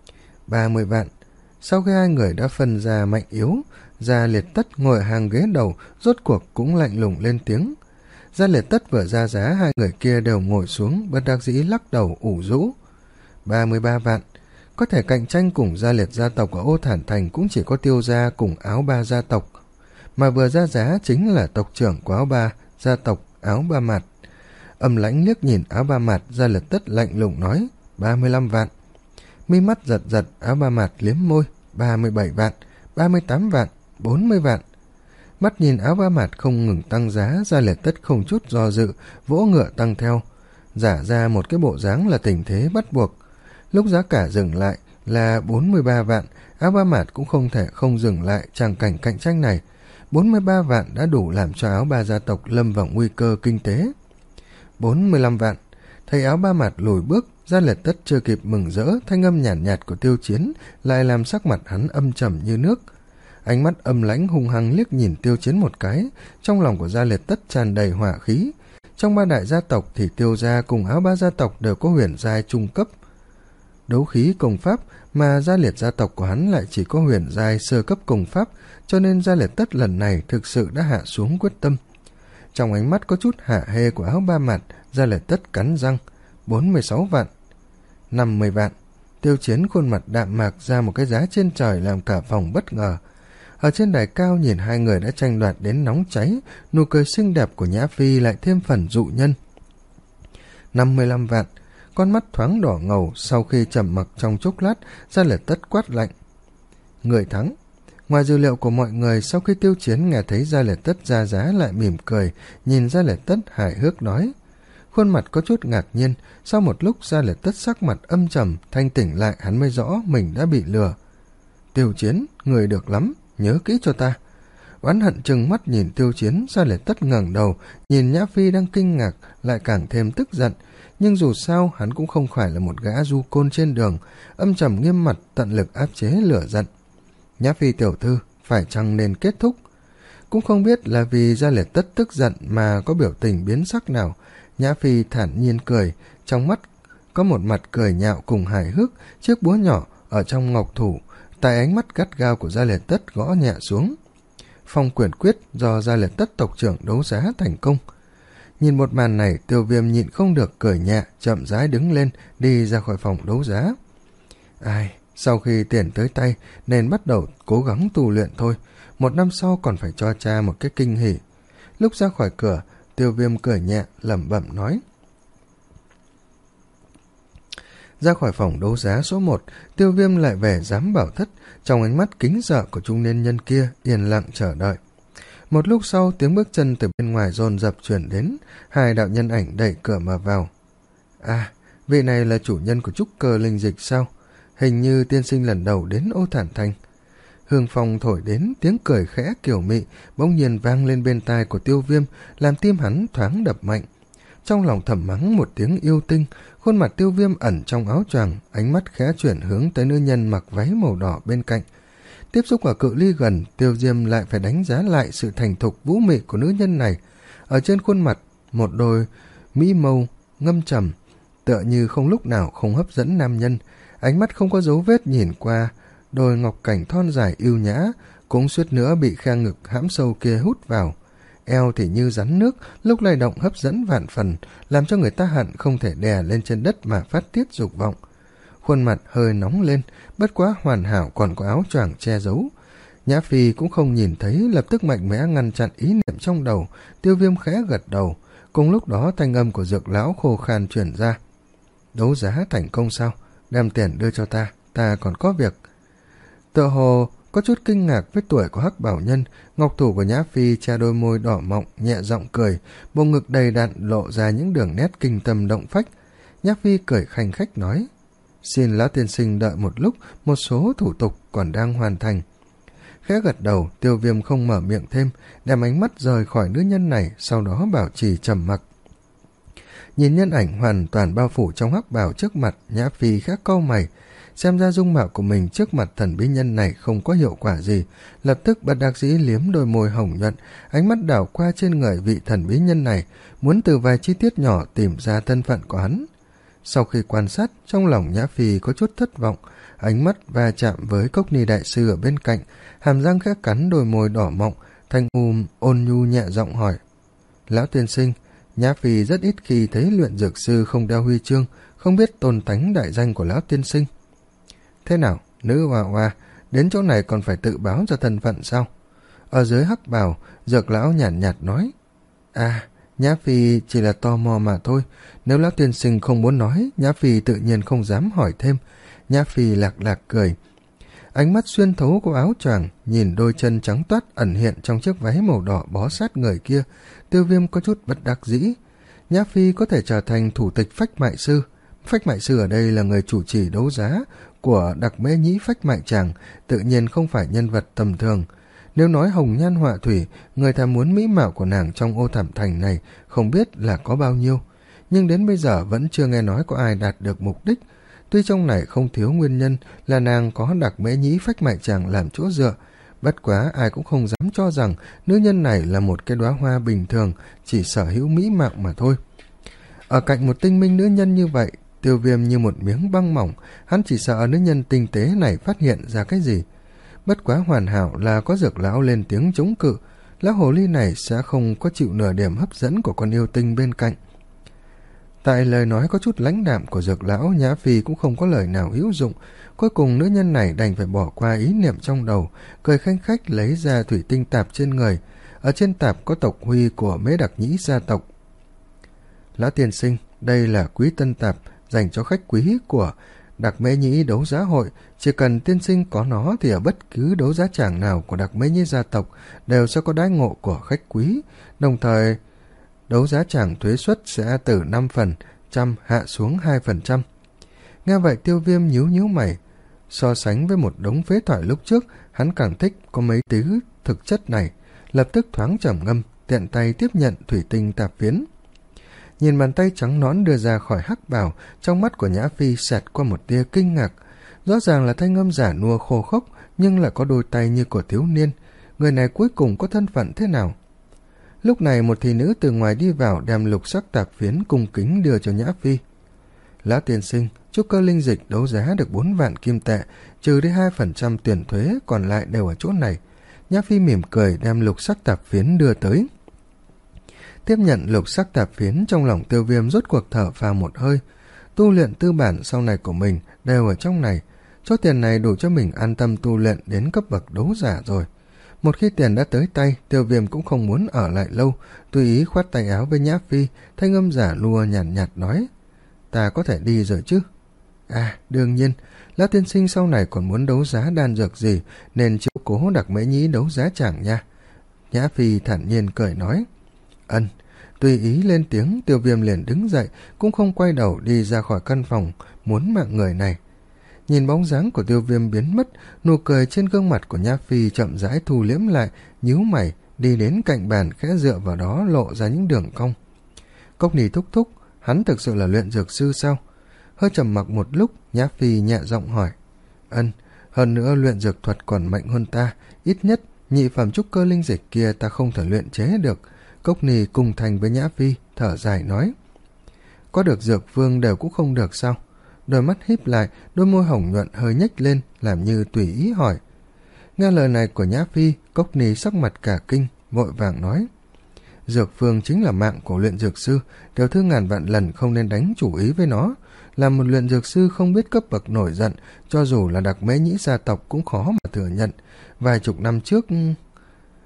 ba mươi vạn. Sau khi hai người đã phân ra mạnh yếu, Gia Liệt Tất ngồi ở hàng ghế đầu, rốt cuộc cũng lạnh lùng lên tiếng. Gia Liệt Tất vừa ra giá, hai người kia đều ngồi xuống, bất đắc dĩ lắc đầu ủ rũ. ba mươi ba vạn. Có thể cạnh tranh cùng Gia Liệt gia tộc ở Ô Thản Thành cũng chỉ có Tiêu gia cùng Áo Ba gia tộc, mà vừa ra giá chính là tộc trưởng của Áo Ba gia tộc Áo Ba Mạt. Âm lãnh liếc nhìn Áo Ba Mạt, Gia Liệt Tất lạnh lùng nói ba mươi lăm vạn. Mi mắt giật giật, Áo Ba Mạt liếm môi, ba mươi bảy vạn, ba mươi tám vạn, bốn mươi vạn. Mắt nhìn Áo Ba Mạt không ngừng tăng giá, Gia Liệt Tất không chút do dự, vỗ ngựa tăng theo, giả ra một cái bộ dáng là tình thế bắt buộc. Lúc giá cả dừng lại là bốn mươi ba vạn, Áo Ba Mạt cũng không thể không dừng lại tràng cảnh cạnh tranh này. bốn mươi ba vạn đã đủ làm cho Áo Ba gia tộc lâm vào nguy cơ kinh tế. bốn mươi lăm vạn. Thấy Áo Ba Mạt lùi bước, Gia Liệt Tất chưa kịp mừng rỡ, thanh âm nhàn nhạt, nhạt của Tiêu Chiến lại làm sắc mặt hắn âm trầm như nước. Ánh mắt âm lãnh hung hăng liếc nhìn Tiêu Chiến một cái, trong lòng của Gia Liệt Tất tràn đầy hỏa khí. Trong ba đại gia tộc thì Tiêu gia cùng Áo Ba gia tộc đều có huyền giai trung cấp đấu khí công pháp, mà Gia Liệt gia tộc của hắn lại chỉ có huyền giai sơ cấp công pháp, cho nên Gia Liệt Tất lần này thực sự đã hạ xuống quyết tâm. Trong ánh mắt có chút hả hê của Áo Ba Mạt, Gia Liệt Tất cắn răng. bốn mươi sáu vạn. năm mươi vạn. Tiêu Chiến khuôn mặt đạm mạc ra một cái giá trên trời làm cả phòng bất ngờ. Ở trên đài cao nhìn hai người đã tranh đoạt đến nóng cháy, nụ cười xinh đẹp của Nhã Phi lại thêm phần dụ nhân. năm mươi lăm vạn. Con mắt thoáng đỏ ngầu, sau khi trầm mặc trong chốc lát, Gia Liệt Tất quát lạnh. Người thắng. Ngoài dữ liệu của mọi người, sau khi Tiêu Chiến nghe thấy Gia Liệt Tất ra giá lại mỉm cười, nhìn Gia Liệt Tất hài hước nói. Khuôn mặt có chút ngạc nhiên, sau một lúc Gia Liệt Tất sắc mặt âm trầm, thanh tỉnh lại hắn mới rõ mình đã bị lừa. Tiêu Chiến, người được lắm, nhớ kỹ cho ta. Oán hận trừng mắt nhìn Tiêu Chiến, Gia Liệt Tất ngẩng đầu, nhìn Nhã Phi đang kinh ngạc, lại càng thêm tức giận. Nhưng dù sao hắn cũng không phải là một gã du côn trên đường, âm trầm nghiêm mặt tận lực áp chế lửa giận. Nhã Phi tiểu thư, phải chăng nên kết thúc? Cũng không biết là vì Gia Liệt Tất tức giận mà có biểu tình biến sắc nào. Nhã Phi thản nhiên cười, trong mắt có một mặt cười nhạo cùng hài hước, chiếc búa nhỏ ở trong ngọc thủ, tại ánh mắt gắt gao của Gia Liệt Tất gõ nhẹ xuống. Phong quyền quyết do Gia Liệt Tất tộc trưởng đấu giá thành công. Nhìn một màn này, Tiêu Viêm nhịn không được cười nhẹ, chậm rãi đứng lên, đi ra khỏi phòng đấu giá. Ai, sau khi tiền tới tay, nên bắt đầu cố gắng tu luyện thôi, một năm sau còn phải cho cha một cái kinh hỉ. Lúc ra khỏi cửa, Tiêu Viêm cười nhẹ, lẩm bẩm nói. Ra khỏi phòng đấu giá số một, Tiêu Viêm lại về giám bảo thất, trong ánh mắt kính sợ của trung niên nhân kia yên lặng chờ đợi. Một lúc sau, tiếng bước chân từ bên ngoài dồn dập chuyển đến, hai đạo nhân ảnh đẩy cửa mà vào. À, vị này là chủ nhân của trúc cơ linh dịch sao? Hình như tiên sinh lần đầu đến Ô Thản Thành. Hương phong thổi đến, tiếng cười khẽ kiểu mị bỗng nhiên vang lên bên tai của Tiêu Viêm, làm tim hắn thoáng đập mạnh. Trong lòng thầm mắng một tiếng yêu tinh, khuôn mặt Tiêu Viêm ẩn trong áo choàng, ánh mắt khẽ chuyển hướng tới nữ nhân mặc váy màu đỏ bên cạnh. Tiếp xúc ở cự ly gần, Tiêu Viêm lại phải đánh giá lại sự thành thục vũ mị của nữ nhân này. Ở trên khuôn mặt, một đôi mỹ mâu ngâm trầm, tựa như không lúc nào không hấp dẫn nam nhân. Ánh mắt không có dấu vết nhìn qua đôi ngọc cảnh thon dài yêu nhã, cũng suýt nữa bị khe ngực hãm sâu kia hút vào. Eo thì như rắn nước, lúc lay động hấp dẫn vạn phần, làm cho người ta hận không thể đè lên trên đất mà phát tiết dục vọng. Khuôn mặt hơi nóng lên, bất quá hoàn hảo còn có áo choàng che giấu. Nhã Phi cũng không nhìn thấy, lập tức mạnh mẽ ngăn chặn ý niệm trong đầu. Tiêu Viêm khẽ gật đầu, Cùng lúc đó thanh âm của Dược lão khô khan truyền ra. Đấu giá thành công sao? Đem tiền đưa cho ta, ta còn có việc. Tựa hồ có chút kinh ngạc với tuổi của Hắc Bảo Nhân, ngọc thủ của Nhã Phi che đôi môi đỏ mọng, nhẹ giọng cười, bộ ngực đầy đặn lộ ra những đường nét kinh tâm động phách. Nhã Phi cười khanh khách nói, xin lão tiên sinh đợi một lúc, một số thủ tục còn đang hoàn thành. Khẽ gật đầu, Tiêu Viêm không mở miệng thêm, đem ánh mắt rời khỏi nữ nhân này, sau đó bảo trì trầm mặc. Nhìn nhân ảnh hoàn toàn bao phủ trong hắc bào trước mặt, Nhã Phi khẽ cau mày, xem ra dung mạo của mình trước mặt thần bí nhân này không có hiệu quả gì, lập tức bất đắc dĩ liếm đôi môi hồng nhuận, ánh mắt đảo qua trên người vị thần bí nhân này, muốn từ vài chi tiết nhỏ tìm ra thân phận của hắn. Sau khi quan sát, trong lòng Nhã Phi có chút thất vọng, ánh mắt va chạm với Cốc Ni đại sư ở bên cạnh, hàm răng khẽ cắn đôi môi đỏ mọng, thanh um ôn nhu nhẹ giọng hỏi, lão tiên sinh, Nhã Phi rất ít khi thấy luyện dược sư không đeo huy chương, không biết tôn tánh đại danh của lão tiên sinh. Thế nào, nữ hoa hoa, đến chỗ này còn phải tự báo cho thân phận sao? Ở dưới hắc bào, Dược lão nhàn nhạt, nhạt nói, à, Nhã Phi chỉ là tò mò mà thôi, nếu lão tiên sinh không muốn nói, Nhã Phi tự nhiên không dám hỏi thêm. Nhã Phi lạc lạc cười, ánh mắt xuyên thấu của áo choàng, nhìn đôi chân trắng toát ẩn hiện trong chiếc váy màu đỏ bó sát người kia, Tiêu Viêm có chút bất đắc dĩ. Nhã Phi có thể trở thành thủ tịch Phách Mại Sư. Phách Mại Sư ở đây là người chủ trì đấu giá của Đặc Mễ Nhĩ Phách Mại Tràng, tự nhiên không phải nhân vật tầm thường. Nếu nói hồng nhan họa thủy, người thèm muốn mỹ mạo của nàng trong Ô Thảm Thành này không biết là có bao nhiêu, nhưng đến bây giờ vẫn chưa nghe nói có ai đạt được mục đích. Tuy trong này không thiếu nguyên nhân là nàng có Đặc Mễ Nhĩ Phách Mại Tràng làm chỗ dựa, bất quá ai cũng không dám cho rằng nữ nhân này là một cái đóa hoa bình thường, chỉ sở hữu mỹ mạo mà thôi. Ở cạnh một tinh minh nữ nhân như vậy, Tiêu Viêm như một miếng băng mỏng, hắn chỉ sợ nữ nhân tinh tế này phát hiện ra cái gì. Bất quá hoàn hảo là có Dược lão lên tiếng chống cự, lão hồ ly này sẽ không có chịu nửa điểm hấp dẫn của con yêu tinh bên cạnh. Tại lời nói có chút lãnh đạm của Dược lão, Nhã Phi cũng không có lời nào hữu dụng. Cuối cùng nữ nhân này đành phải bỏ qua ý niệm trong đầu, cười khanh khách lấy ra thủy tinh tạp trên người. Ở trên tạp có tộc huy của Mễ Đặc Nhĩ gia tộc. Lão tiên sinh, đây là quý tân tạp dành cho khách quý của Đặc Mễ Nhĩ đấu giá hội. Chỉ cần tiên sinh có nó thì ở bất cứ đấu giá tràng nào của Đặc Mễ Nhĩ gia tộc đều sẽ có đãi ngộ của khách quý. Đồng thời, đấu giá tràng thuế suất sẽ từ năm phần trăm hạ xuống hai phần trăm. Nghe vậy Tiêu Viêm nhíu nhíu mày. So sánh với một đống phế thoại lúc trước, hắn càng thích có mấy thứ thực chất này. Lập tức thoáng trầm ngâm, tiện tay tiếp nhận thủy tinh tạp phiến. Nhìn bàn tay trắng nõn đưa ra khỏi hắc bào, trong mắt của Nhã Phi xẹt qua một tia kinh ngạc. Rõ ràng là thanh âm giả nua khô khốc, nhưng lại có đôi tay như của thiếu niên. Người này cuối cùng có thân phận thế nào? Lúc này một thị nữ từ ngoài đi vào, đem lục sắc tạp phiến cung kính đưa cho Nhã Phi. Lão tiên sinh, trúc cơ linh dịch đấu giá được bốn vạn kim tệ, trừ đi hai phần trăm tiền thuế, còn lại đều ở chỗ này. Nhã Phi mỉm cười đem lục sắc tạp phiến đưa tới. Tiếp nhận lục sắc tạp phiến, trong lòng Tiêu Viêm rốt cuộc thở phào một hơi. Tu luyện tư bản sau này của mình đều ở trong này. Số tiền này đủ cho mình an tâm tu luyện đến cấp bậc đấu giả rồi. Một khi tiền đã tới tay, Tiêu Viêm cũng không muốn ở lại lâu, tùy ý khoát tay áo với Nhã Phi, thanh âm giả lùa nhàn nhạt, nhạt nói, ta có thể đi rồi chứ? À, đương nhiên, lão tiên sinh sau này còn muốn đấu giá đan dược gì, nên chiếu cố Đặc Mễ Nhĩ đấu giá chẳng nha. Nhã Phi thản nhiên cười nói, ân. Tùy ý lên tiếng, Tiêu Viêm liền đứng dậy, cũng không quay đầu đi ra khỏi căn phòng, muốn mạng người này. Nhìn bóng dáng của Tiêu Viêm biến mất, nụ cười trên gương mặt của Nhã Phi chậm rãi thu liễm lại, nhíu mày, đi đến cạnh bàn khẽ dựa vào đó lộ ra những đường cong. Cốc Ni thúc thúc, hắn thực sự là luyện dược sư sao? Hơi trầm mặc một lúc, Nhã Phi nhẹ giọng hỏi. Ân, hơn nữa luyện dược thuật còn mạnh hơn ta, ít nhất nhị phẩm trúc cơ linh dịch kia ta không thể luyện chế được. Cốc Ni cùng thành với Nhã Phi, thở dài nói. Có được dược vương đều cũng không được sao? Đôi mắt híp lại, đôi môi hồng nhuận hơi nhếch lên, làm như tùy ý hỏi. Nghe lời này của Nhã Phi, Cốc Ni sắc mặt cả kinh, vội vàng nói. Dược phương chính là mạng của luyện dược sư, tiểu thư ngàn vạn lần không nên đánh chủ ý với nó. Là một luyện dược sư không biết cấp bậc nổi giận, cho dù là Đặc Mễ Nhĩ gia tộc cũng khó mà thừa nhận. Vài chục năm trước...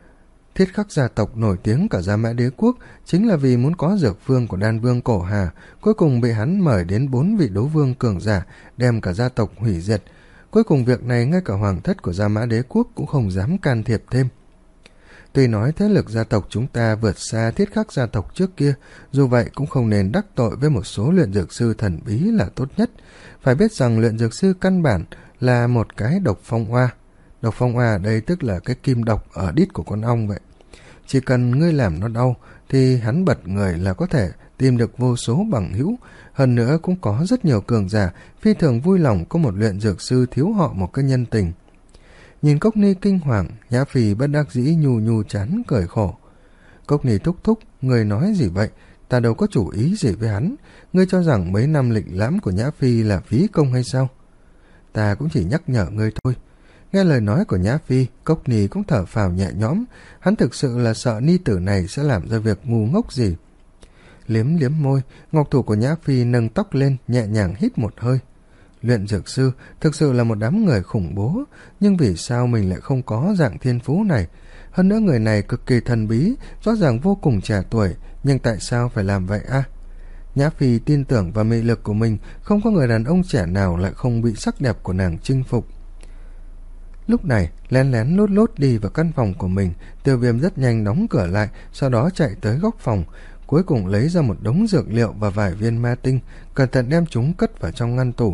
Thiết Khắc gia tộc nổi tiếng cả Gia Mã Đế quốc chính là vì muốn có dược phương của Đan Vương Cổ Hà, cuối cùng bị hắn mời đến bốn vị đấu vương cường giả, đem cả gia tộc hủy diệt. Cuối cùng việc này ngay cả hoàng thất của Gia Mã Đế quốc cũng không dám can thiệp thêm. Tuy nói thế lực gia tộc chúng ta vượt xa Thiết Khắc gia tộc trước kia, dù vậy cũng không nên đắc tội với một số luyện dược sư thần bí là tốt nhất. Phải biết rằng luyện dược sư căn bản là một cái độc phong hoa. Độc phong hoa ở đây tức là cái kim độc ở đít của con ong vậy. Chỉ cần ngươi làm nó đau thì hắn bật người là có thể tìm được vô số bằng hữu, hơn nữa cũng có rất nhiều cường giả phi thường vui lòng có một luyện dược sư thiếu họ một cái nhân tình. Nhìn Cốc Ni kinh hoàng, Nhã Phi bất đắc dĩ nhu nhu chán cười khổ. Cốc Ni thúc thúc, người nói gì vậy? Ta đâu có chủ ý gì với hắn. Ngươi cho rằng mấy năm lịch lãm của Nhã Phi là phí công hay sao? Ta cũng chỉ nhắc nhở ngươi thôi. Nghe lời nói của Nhã Phi, Cốc Ni cũng thở phào nhẹ nhõm. Hắn thực sự là sợ ni tử này sẽ làm ra việc ngu ngốc gì. Liếm liếm môi, ngọc thủ của Nhã Phi nâng tóc lên, nhẹ nhàng hít một hơi. Luyện dược sư thực sự là một đám người khủng bố, nhưng vì sao mình lại không có dạng thiên phú này? Hơn nữa người này cực kỳ thần bí, rõ ràng vô cùng trẻ tuổi, nhưng tại sao phải làm vậy a? À? Nhã Phi tin tưởng vào mị lực của mình, không có người đàn ông trẻ nào lại không bị sắc đẹp của nàng chinh phục. Lúc này, lén lén lút lút đi vào căn phòng của mình, Tiêu Viêm rất nhanh đóng cửa lại, sau đó chạy tới góc phòng, cuối cùng lấy ra một đống dược liệu và vài viên ma tinh, cẩn thận đem chúng cất vào trong ngăn tủ.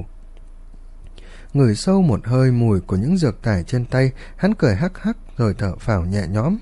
Ngửi sâu một hơi mùi của những dược tài trên tay, hắn cười hắc hắc rồi thở phào nhẹ nhõm.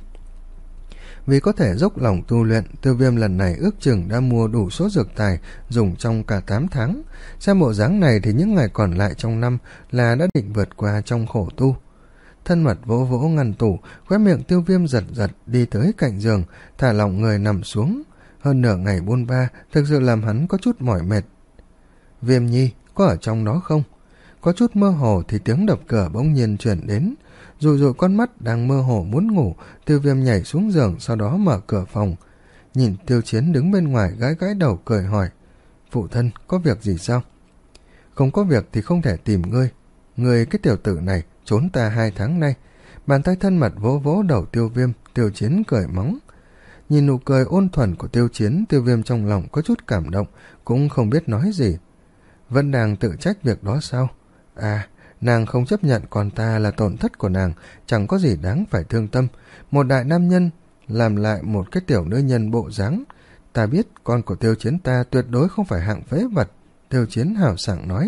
Vì có thể dốc lòng tu luyện, Tiêu Viêm lần này ước chừng đã mua đủ số dược tài dùng trong cả tám tháng. Xem bộ dáng này thì những ngày còn lại trong năm là đã định vượt qua trong khổ tu. Thân mật vỗ vỗ ngăn tủ, khóe miệng Tiêu Viêm giật giật đi tới cạnh giường, thả lỏng người nằm xuống. Hơn nửa ngày bôn ba thực sự làm hắn có chút mỏi mệt. Viêm Nhi, có ở trong đó không? Có chút mơ hồ thì tiếng đập cửa bỗng nhiên chuyển đến. Rụi rụi con mắt đang mơ hồ muốn ngủ, Tiêu Viêm nhảy xuống giường, sau đó mở cửa phòng. Nhìn Tiêu Chiến đứng bên ngoài gãi gãi đầu cười hỏi. Phụ thân, có việc gì sao? Không có việc thì không thể tìm ngươi. Ngươi cái tiểu tử này trốn ta hai tháng nay. Bàn tay thân mật vỗ vỗ đầu Tiêu Viêm, Tiêu Chiến cười mắng. Nhìn nụ cười ôn thuần của Tiêu Chiến, Tiêu Viêm trong lòng có chút cảm động, cũng không biết nói gì. Vẫn đang tự trách việc đó sao? À, nàng không chấp nhận con ta là tổn thất của nàng, chẳng có gì đáng phải thương tâm. Một đại nam nhân làm lại một cái tiểu nữ nhân bộ dáng. Ta biết con của Tiêu Chiến ta tuyệt đối không phải hạng phế vật. Tiêu Chiến hào sảng nói.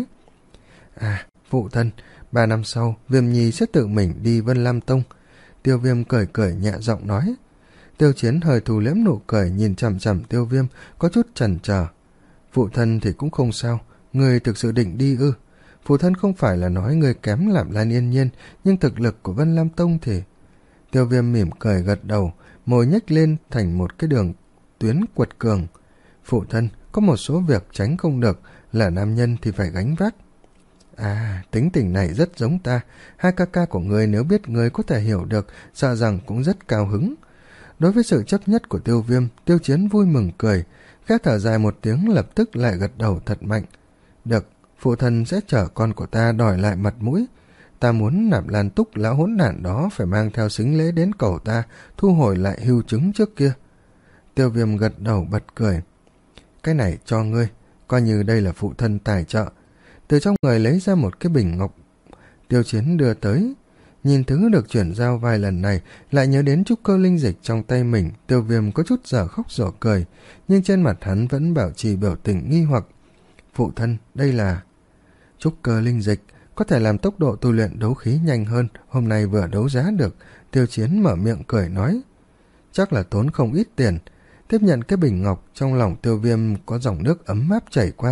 À, phụ thân, ba năm sau, Viêm Nhi sẽ tự mình đi Vân Lam Tông. Tiêu Viêm cười cười nhẹ giọng nói. Tiêu Chiến hơi thu liếm nụ cười, nhìn chằm chằm Tiêu Viêm, có chút chần chờ. Phụ thân thì cũng không sao, người thực sự định đi ư? Phụ thân không phải là nói người kém làm Lan Yên Nhiên, nhưng thực lực của Vân Lam Tông thì... Tiêu Viêm mỉm cười gật đầu, môi nhếch lên thành một cái đường tuyến quật cường. Phụ thân, có một số việc tránh không được, là nam nhân thì phải gánh vác. À, tính tình này rất giống ta, hai ca ca của người nếu biết người có thể hiểu được, sợ rằng cũng rất cao hứng. Đối với sự chấp nhất của Tiêu Viêm, Tiêu Chiến vui mừng cười, khẽ thở dài một tiếng lập tức lại gật đầu thật mạnh. Được, phụ thân sẽ chở con của ta đòi lại mặt mũi. Ta muốn Nạp Lan Túc lão hỗn đản đó phải mang theo sính lễ đến cầu ta, thu hồi lại hưu chứng trước kia. Tiêu Viêm gật đầu bật cười. Cái này cho ngươi, coi như đây là phụ thân tài trợ. Từ trong người lấy ra một cái bình ngọc, Tiêu Chiến đưa tới. Nhìn thứ được chuyển giao vài lần này, lại nhớ đến trúc cơ linh dịch trong tay mình, Tiêu Viêm có chút dở khóc dở cười, nhưng trên mặt hắn vẫn bảo trì biểu tình nghi hoặc. Phụ thân, đây là... Trúc cơ linh dịch, có thể làm tốc độ tu luyện đấu khí nhanh hơn, hôm nay vừa đấu giá được. Tiêu Chiến mở miệng cười nói. Chắc là tốn không ít tiền. Tiếp nhận cái bình ngọc, trong lòng Tiêu Viêm có dòng nước ấm áp chảy qua.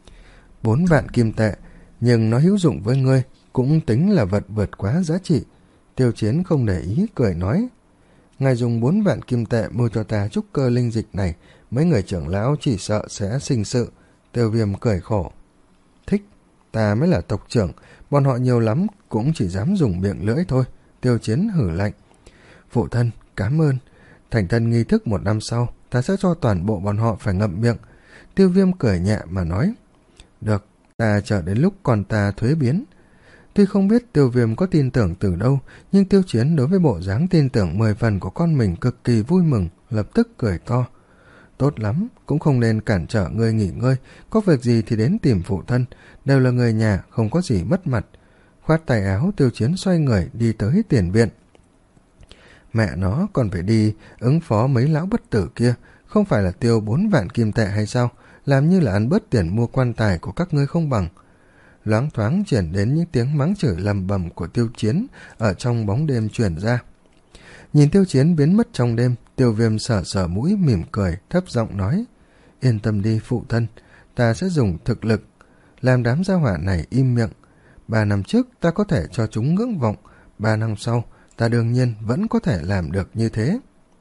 Bốn vạn kim tệ, nhưng nó hữu dụng với ngươi, cũng tính là vật vượt quá giá trị. Tiêu Chiến không để ý cười nói. Ngài dùng bốn vạn kim tệ mua cho ta trúc cơ linh dịch này, mấy người trưởng lão chỉ sợ sẽ sinh sự. Tiêu Viêm cười khổ. Thích, ta mới là tộc trưởng, bọn họ nhiều lắm cũng chỉ dám dùng miệng lưỡi thôi. Tiêu Chiến hử lạnh. Phụ thân, cảm ơn. Thành thân nghi thức một năm sau, ta sẽ cho toàn bộ bọn họ phải ngậm miệng. Tiêu Viêm cười nhẹ mà nói. Được, ta chờ đến lúc con ta thuế biến. Tuy không biết Tiêu Viêm có tin tưởng từ đâu, nhưng Tiêu Chiến đối với bộ dáng tin tưởng mười phần của con mình cực kỳ vui mừng, lập tức cười to. Tốt lắm, cũng không nên cản trở ngươi nghỉ ngơi, có việc gì thì đến tìm phụ thân, đều là người nhà, không có gì mất mặt. Khoát tay áo, Tiêu Chiến xoay người đi tới tiền viện. Mẹ nó còn phải đi ứng phó mấy lão bất tử kia, không phải là tiêu bốn vạn kim tệ hay sao, làm như là ăn bớt tiền mua quan tài của các ngươi không bằng. Loáng thoáng chuyển đến những tiếng mắng chửi lầm bầm của Tiêu Chiến ở trong bóng đêm truyền ra. Nhìn Tiêu Chiến biến mất trong đêm, Tiêu Viêm sờ sờ mũi mỉm cười, thấp giọng nói: Yên tâm đi phụ thân, ta sẽ dùng thực lực làm đám gia hỏa này im miệng. Ba năm trước ta có thể cho chúng ngưỡng vọng, ba năm sau ta đương nhiên vẫn có thể làm được như thế.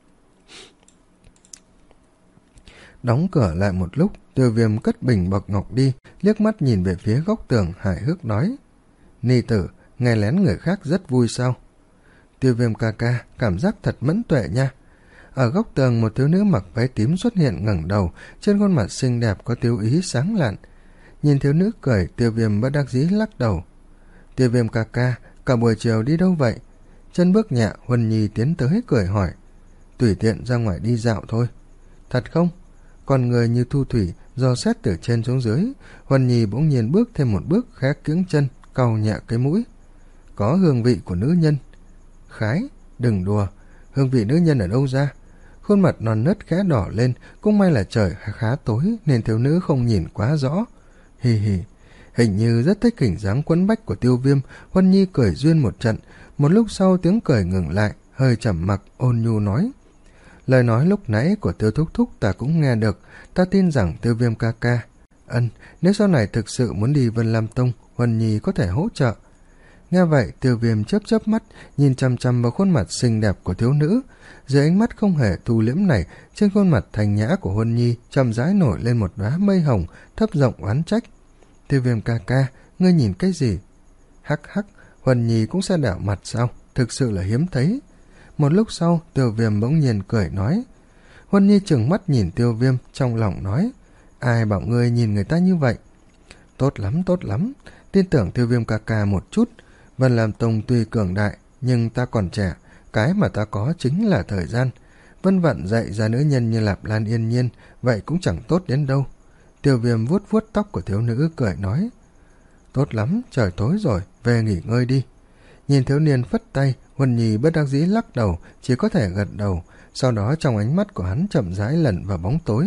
Đóng cửa lại một lúc, Tiêu Viêm cất bình bọc ngọc đi, liếc mắt nhìn về phía góc tường hài hước nói: Ni tử, nghe lén người khác rất vui sao? Tiêu Viêm ca ca, cảm giác thật mẫn tuệ nha. Ở góc tường một thiếu nữ mặc váy tím xuất hiện ngẩng đầu, trên khuôn mặt xinh đẹp có tiêu ý sáng lạn. Nhìn thiếu nữ cười, Tiêu Viêm bất đắc dĩ lắc đầu. Tiêu Viêm ca ca, cả buổi chiều đi đâu vậy? Chân bước nhẹ, Huân Nhi tiến tới cười hỏi. Tùy tiện ra ngoài đi dạo thôi. Thật không? Còn người như thu thủy dò xét từ trên xuống dưới. Huân Nhi bỗng nhiên bước thêm một bước, khẽ kiếng chân, cau nhẹ cái mũi. Có hương vị của nữ nhân. Khái, đừng đùa, hương vị nữ nhân ở đâu ra? Khuôn mặt non nớt khẽ đỏ lên, cũng may là trời khá tối nên thiếu nữ không nhìn quá rõ. Hì hì, hình như rất thích hình dáng quấn bách của Tiêu Viêm. Huân Nhi cười duyên một trận, một lúc sau tiếng cười ngừng lại, hơi trầm mặc ôn nhu nói: Lời nói lúc nãy của Tiêu thúc thúc ta cũng nghe được, ta tin rằng Tiêu Viêm ca ca ân, nếu sau này thực sự muốn đi Vân Lam Tông, Huân Nhi có thể hỗ trợ. Nghe vậy, Tiêu Viêm chớp chớp mắt, nhìn chằm chằm vào khuôn mặt xinh đẹp của thiếu nữ. Dưới ánh mắt không hề thu liễm này, trên khuôn mặt thành nhã của Huân Nhi chậm rãi nổi lên một đóa mây hồng, thấp giọng oán trách. Tiêu Viêm ca ca, ngươi nhìn cái gì? Hắc hắc, Huân Nhi cũng sẽ đảo mặt sao? Thực sự là hiếm thấy. Một lúc sau, Tiêu Viêm bỗng nhiên cười nói. Huân Nhi trừng mắt nhìn Tiêu Viêm, trong lòng nói: Ai bảo ngươi nhìn người ta như vậy? Tốt lắm, tốt lắm, tin tưởng Tiêu Viêm ca ca một chút. Vân Lam Tông tuy cường đại, nhưng ta còn trẻ, cái mà ta có chính là thời gian. Vân Vận dạy ra nữ nhân như Lạp Lan Yên Nhiên, vậy cũng chẳng tốt đến đâu. Tiêu Viêm vuốt vuốt tóc của thiếu nữ cười nói: Tốt lắm, trời tối rồi, về nghỉ ngơi đi. Nhìn thiếu niên phất tay, Huân Nhi bất đắc dĩ lắc đầu, chỉ có thể gật đầu. Sau đó trong ánh mắt của hắn chậm rãi lẩn vào bóng tối.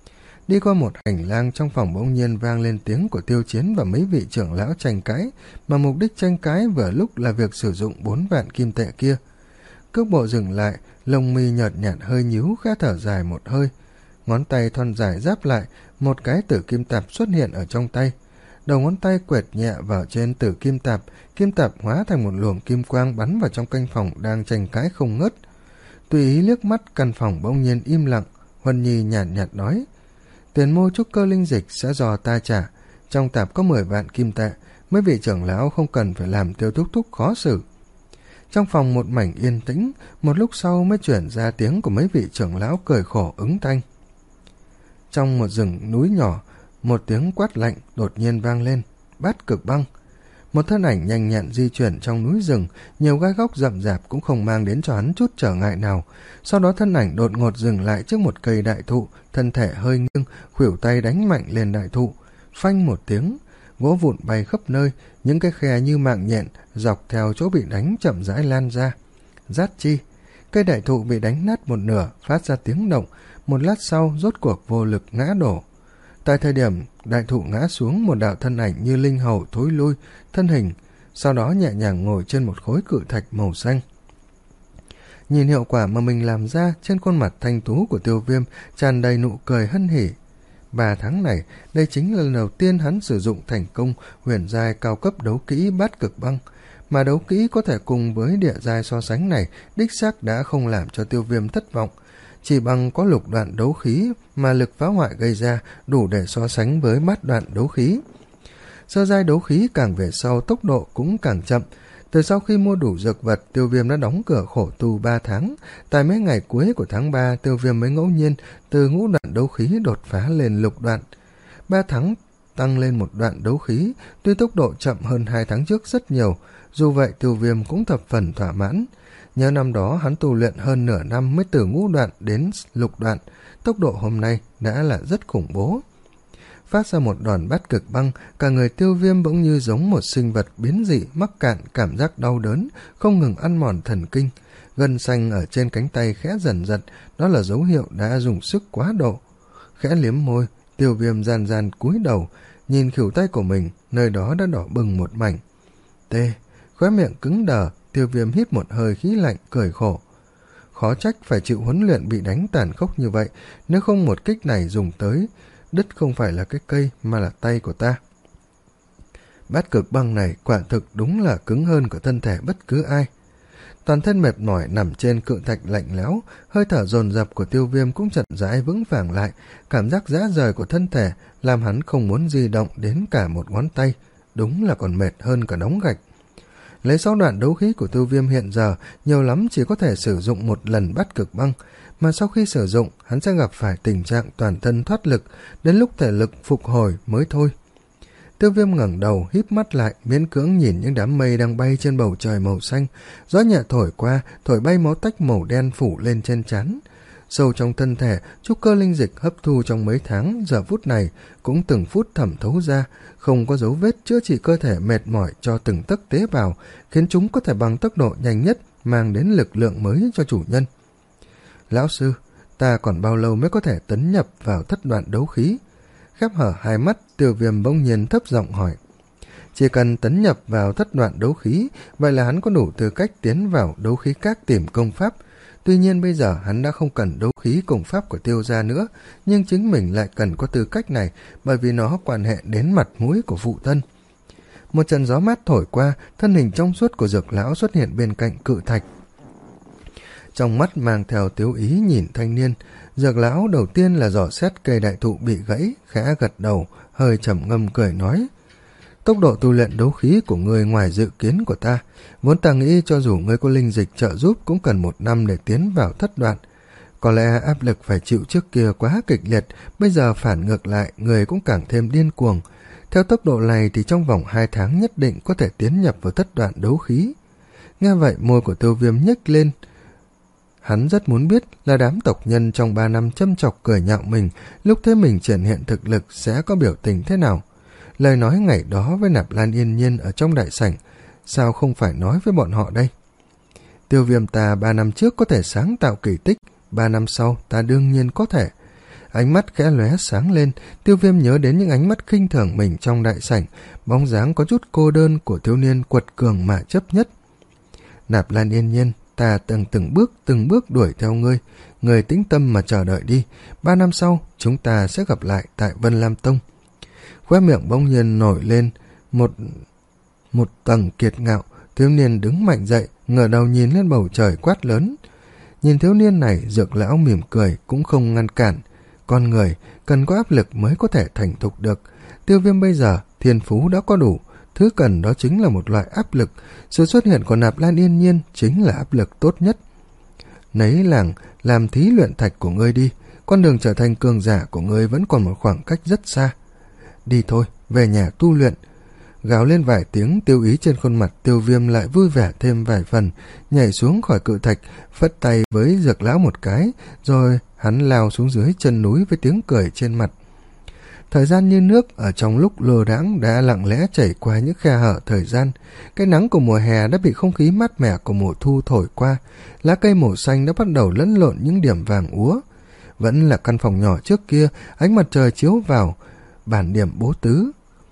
Đi qua một hành lang, trong phòng bỗng nhiên vang lên tiếng của Tiêu Chiến và mấy vị trưởng lão tranh cãi, mà mục đích tranh cãi vừa lúc là việc sử dụng bốn vạn kim tệ kia. Cước bộ dừng lại, lông mi nhợt nhạt hơi nhíu, khẽ thở dài một hơi. Ngón tay thon dài giáp lại, một cái tử kim tạp xuất hiện ở trong tay. Đầu ngón tay quẹt nhẹ vào trên tử kim tạp, kim tạp hóa thành một luồng kim quang bắn vào trong căn phòng đang tranh cãi không ngớt. Tùy ý liếc mắt, căn phòng bỗng nhiên im lặng. Huân Nhi nhàn nhạt, nhạt nói: Tiền mô trúc cơ linh dịch sẽ do ta trả, trong tạp có mười vạn kim tệ, mấy vị trưởng lão không cần phải làm Tiêu thúc thúc khó xử. Trong phòng một mảnh yên tĩnh, một lúc sau mới chuyển ra tiếng của mấy vị trưởng lão cười khổ ứng thanh. Trong một rừng núi nhỏ, một tiếng quát lạnh đột nhiên vang lên: Bát Cực Băng. Một thân ảnh nhanh nhẹn di chuyển trong núi rừng, nhiều gai góc rậm rạp cũng không mang đến cho hắn chút trở ngại nào. Sau đó thân ảnh đột ngột dừng lại trước một cây đại thụ, thân thể hơi nghiêng, khuỷu tay đánh mạnh lên đại thụ. Phanh một tiếng, gỗ vụn bay khắp nơi, những cái khe như mạng nhện dọc theo chỗ bị đánh chậm rãi lan ra. Rát chi, cây đại thụ bị đánh nát một nửa, phát ra tiếng động, một lát sau rốt cuộc vô lực ngã đổ. Tại thời điểm đại thụ ngã xuống, một đạo thân ảnh như linh hầu thối lui thân hình, sau đó nhẹ nhàng ngồi trên một khối cự thạch màu xanh. Nhìn hiệu quả mà mình làm ra, trên khuôn mặt thanh tú của Tiêu Viêm tràn đầy nụ cười hân hỉ. Ba tháng này, đây chính là lần đầu tiên hắn sử dụng thành công huyền giai cao cấp đấu kỹ Bát Cực Băng, mà đấu kỹ có thể cùng với địa giai so sánh này đích xác đã không làm cho Tiêu Viêm thất vọng. Chỉ bằng có lục đoạn đấu khí mà lực phá hoại gây ra đủ để so sánh với bát đoạn đấu khí. Sơ giai đấu khí càng về sau tốc độ cũng càng chậm. Từ sau khi mua đủ dược vật, Tiêu Viêm đã đóng cửa khổ tu ba tháng. Tại mấy ngày cuối của tháng ba, Tiêu Viêm mới ngẫu nhiên từ ngũ đoạn đấu khí đột phá lên lục đoạn. Ba tháng tăng lên một đoạn đấu khí, tuy tốc độ chậm hơn hai tháng trước rất nhiều, dù vậy Tiêu Viêm cũng thập phần thỏa mãn. Nhớ năm đó hắn tu luyện hơn nửa năm mới từ ngũ đoạn đến lục đoạn, tốc độ hôm nay đã là rất khủng bố. Phát ra một đòn bát cực băng, cả người Tiêu Viêm bỗng như giống một sinh vật biến dị mắc cạn cảm giác đau đớn, không ngừng ăn mòn thần kinh. Gân xanh ở trên cánh tay khẽ dần giật, đó là dấu hiệu đã dùng sức quá độ. Khẽ liếm môi, Tiêu Viêm gian gian cúi đầu, nhìn khuỷu tay của mình, nơi đó đã đỏ bừng một mảnh. Tê, khóe miệng cứng đờ, Tiêu Viêm hít một hơi khí lạnh, cười khổ. Khó trách phải chịu huấn luyện bị đánh tàn khốc như vậy, nếu không một kích này dùng tới, đứt không phải là cái cây mà là tay của ta. Bát cực băng này quả thực đúng là cứng hơn của thân thể bất cứ ai. Toàn thân mệt mỏi nằm trên cự thạch lạnh lẽo, hơi thở dồn dập của Tiêu Viêm cũng chậm rãi vững vàng lại, cảm giác rã rời của thân thể làm hắn không muốn di động đến cả một ngón tay, đúng là còn mệt hơn cả đống gạch. Lấy sáu đoạn đấu khí của Tiêu Viêm hiện giờ, nhiều lắm chỉ có thể sử dụng một lần bát cực băng, mà sau khi sử dụng, hắn sẽ gặp phải tình trạng toàn thân thoát lực, đến lúc thể lực phục hồi mới thôi. Tiêu Viêm ngẩng đầu, híp mắt lại, miễn cưỡng nhìn những đám mây đang bay trên bầu trời màu xanh, gió nhẹ thổi qua, thổi bay máu tách màu đen phủ lên trên trán. Sâu trong thân thể, trúc cơ linh dịch hấp thu trong mấy tháng, giờ phút này cũng từng phút thẩm thấu ra, không có dấu vết chữa trị cơ thể mệt mỏi cho từng tấc tế bào, khiến chúng có thể bằng tốc độ nhanh nhất mang đến lực lượng mới cho chủ nhân. Lão sư, ta còn bao lâu mới có thể tấn nhập vào thất đoạn đấu khí? Khép hở hai mắt, Tiêu Viêm bỗng nhiên thấp giọng hỏi. Chỉ cần tấn nhập vào thất đoạn đấu khí, vậy là hắn có đủ tư cách tiến vào đấu khí các tìm công pháp. Tuy nhiên bây giờ hắn đã không cần đấu khí công pháp của Tiêu gia nữa, nhưng chính mình lại cần có tư cách này, bởi vì nó quan hệ đến mặt mũi của phụ thân. Một trận gió mát thổi qua, thân hình trong suốt của Dược lão xuất hiện bên cạnh cự thạch. Trong mắt mang theo tiếu ý nhìn thanh niên, Dược lão đầu tiên là dò xét cây đại thụ bị gãy, khẽ gật đầu, hơi trầm ngâm cười nói. Tốc độ tu luyện đấu khí của ngươi ngoài dự kiến của ta, vốn ta nghĩ cho dù ngươi có linh dịch trợ giúp cũng cần một năm để tiến vào thất đoạn. Có lẽ áp lực phải chịu trước kia quá kịch liệt, bây giờ phản ngược lại, người cũng càng thêm điên cuồng. Theo tốc độ này thì trong vòng hai tháng nhất định có thể tiến nhập vào thất đoạn đấu khí. Nghe vậy môi của Tiêu Viêm nhếch lên. Hắn rất muốn biết là đám tộc nhân trong ba năm châm chọc cười nhạo mình, lúc thế mình triển hiện thực lực sẽ có biểu tình thế nào. Lời nói ngày đó với Nạp Lan Yên Nhiên ở trong đại sảnh, sao không phải nói với bọn họ đây? Tiêu Viêm ta ba năm trước có thể sáng tạo kỳ tích, ba năm sau ta đương nhiên có thể. Ánh mắt khẽ lóe sáng lên, Tiêu Viêm nhớ đến những ánh mắt khinh thường mình trong đại sảnh, bóng dáng có chút cô đơn của thiếu niên quật cường mà chấp nhất. Nạp Lan Yên Nhiên, ta từng từng bước từng bước đuổi theo ngươi, ngươi tĩnh tâm mà chờ đợi đi, ba năm sau chúng ta sẽ gặp lại tại Vân Lam Tông. Khóe miệng bỗng nhiên nổi lên một một tầng kiệt ngạo, thiếu niên đứng mạnh dậy, ngửa đầu nhìn lên bầu trời quát lớn. Nhìn thiếu niên này, Dược lão mỉm cười cũng không ngăn cản. Con người cần có áp lực mới có thể thành thục được. Tiêu Viêm bây giờ thiên phú đã có đủ, thứ cần đó chính là một loại áp lực. Sự xuất hiện của Nạp Lan Yên Nhiên chính là áp lực tốt nhất. Nấy làng làm thí luyện thạch của ngươi đi, con đường trở thành cường giả của ngươi vẫn còn một khoảng cách rất xa. Đi thôi, về nhà tu luyện. Gào lên vài tiếng, tiêu ý trên khuôn mặt Tiêu Viêm lại vui vẻ thêm vài phần, nhảy xuống khỏi cự thạch, phất tay với Dược lão một cái, rồi hắn lao xuống dưới chân núi với tiếng cười trên mặt. Thời gian như nước ở trong lúc lơ đãng đã lặng lẽ chảy qua những khe hở thời gian. Cái nắng của mùa hè đã bị không khí mát mẻ của mùa thu thổi qua, lá cây màu xanh đã bắt đầu lẫn lộn những điểm vàng úa. Vẫn là căn phòng nhỏ trước kia, ánh mặt trời chiếu vào, bản điểm bố tứ.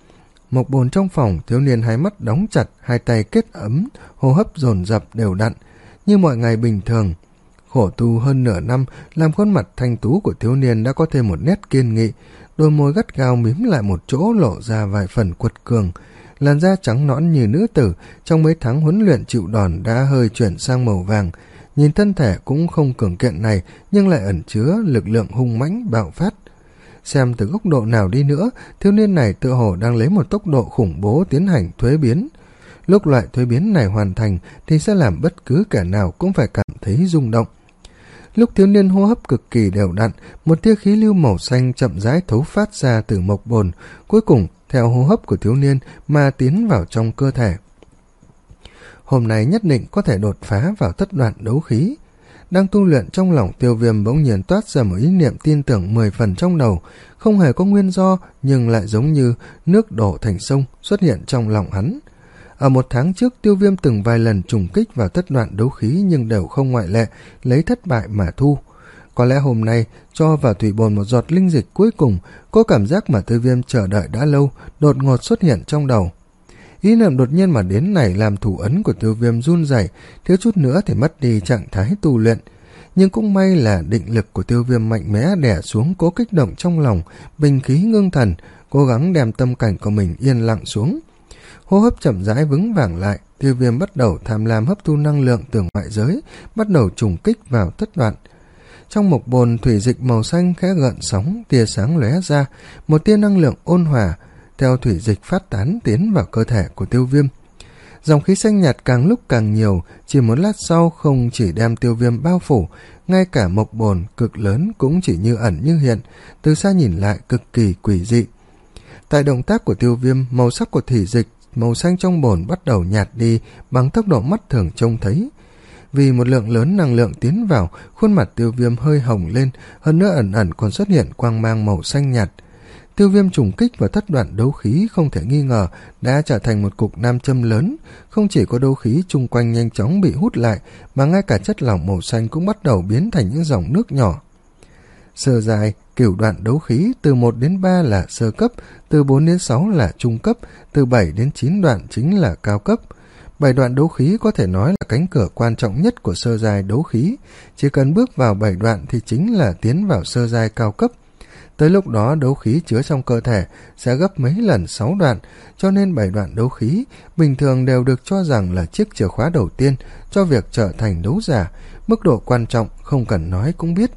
Một bồn trong phòng, thiếu niên hai mắt đóng chặt, hai tay kết ấm, hô hấp dồn dập đều đặn, như mọi ngày bình thường. Khổ tu hơn nửa năm, làm khuôn mặt thanh tú của thiếu niên đã có thêm một nét kiên nghị, đôi môi gắt gao mím lại một chỗ lộ ra vài phần quật cường. Làn da trắng nõn như nữ tử, trong mấy tháng huấn luyện chịu đòn đã hơi chuyển sang màu vàng. Nhìn thân thể cũng không cường kiện này, nhưng lại ẩn chứa lực lượng hung mãnh bạo phát. Xem từ góc độ nào đi nữa, thiếu niên này tựa hồ đang lấy một tốc độ khủng bố tiến hành thuế biến. Lúc loại thuế biến này hoàn thành thì sẽ làm bất cứ kẻ nào cũng phải cảm thấy rung động. Lúc thiếu niên hô hấp cực kỳ đều đặn, một tia khí lưu màu xanh chậm rãi thấu phát ra từ mộc bồn, cuối cùng theo hô hấp của thiếu niên mà tiến vào trong cơ thể. Hôm nay nhất định có thể đột phá vào thất đoạn đấu khí. Đang tu luyện trong lòng Tiêu Viêm bỗng nhiên toát ra một ý niệm tin tưởng mười phần trong đầu, không hề có nguyên do nhưng lại giống như nước đổ thành sông xuất hiện trong lòng hắn. Ở một tháng trước, Tiêu Viêm từng vài lần trùng kích vào thất đoạn đấu khí nhưng đều không ngoại lệ, lấy thất bại mà thu. Có lẽ hôm nay cho vào thủy bồn một giọt linh dịch cuối cùng, có cảm giác mà Tiêu Viêm chờ đợi đã lâu đột ngột xuất hiện trong đầu. Ý niệm đột nhiên mà đến này làm thủ ấn của Tiêu Viêm run rẩy, thiếu chút nữa thì mất đi trạng thái tu luyện. Nhưng cũng may là định lực của Tiêu Viêm mạnh mẽ đè xuống cố kích động trong lòng, bình khí ngưng thần, cố gắng đem tâm cảnh của mình yên lặng xuống. Hô hấp chậm rãi vững vàng lại, Tiêu Viêm bắt đầu tham lam hấp thu năng lượng từ ngoại giới, bắt đầu trùng kích vào thất đoạn. Trong một bồn thủy dịch màu xanh khẽ gợn sóng, tia sáng lóe ra, một tia năng lượng ôn hòa theo thủy dịch phát tán tiến vào cơ thể của Tiêu Viêm. Dòng khí xanh nhạt càng lúc càng nhiều, chỉ một lát sau không chỉ đem Tiêu Viêm bao phủ, ngay cả mộc bồn cực lớn cũng chỉ như ẩn như hiện, từ xa nhìn lại cực kỳ quỷ dị. Tại động tác của Tiêu Viêm, màu sắc của thủy dịch màu xanh trong bồn bắt đầu nhạt đi bằng tốc độ mắt thường trông thấy. Vì một lượng lớn năng lượng tiến vào, khuôn mặt Tiêu Viêm hơi hồng lên, hơn nữa ẩn ẩn còn xuất hiện quang mang màu xanh nhạt. Tiêu Viêm trùng kích vào thất đoạn đấu khí không thể nghi ngờ đã trở thành một cục nam châm lớn, không chỉ có đấu khí chung quanh nhanh chóng bị hút lại, mà ngay cả chất lỏng màu xanh cũng bắt đầu biến thành những dòng nước nhỏ. Sơ dài, cửu đoạn đấu khí từ một đến ba là sơ cấp, từ bốn đến sáu là trung cấp, từ bảy đến chín đoạn chính là cao cấp. Bảy đoạn đấu khí có thể nói là cánh cửa quan trọng nhất của sơ giai đấu khí, chỉ cần bước vào bảy đoạn thì chính là tiến vào sơ giai cao cấp. Tới lúc đó đấu khí chứa trong cơ thể sẽ gấp mấy lần sáu đoạn, cho nên bảy đoạn đấu khí bình thường đều được cho rằng là chiếc chìa khóa đầu tiên cho việc trở thành đấu giả, mức độ quan trọng không cần nói cũng biết.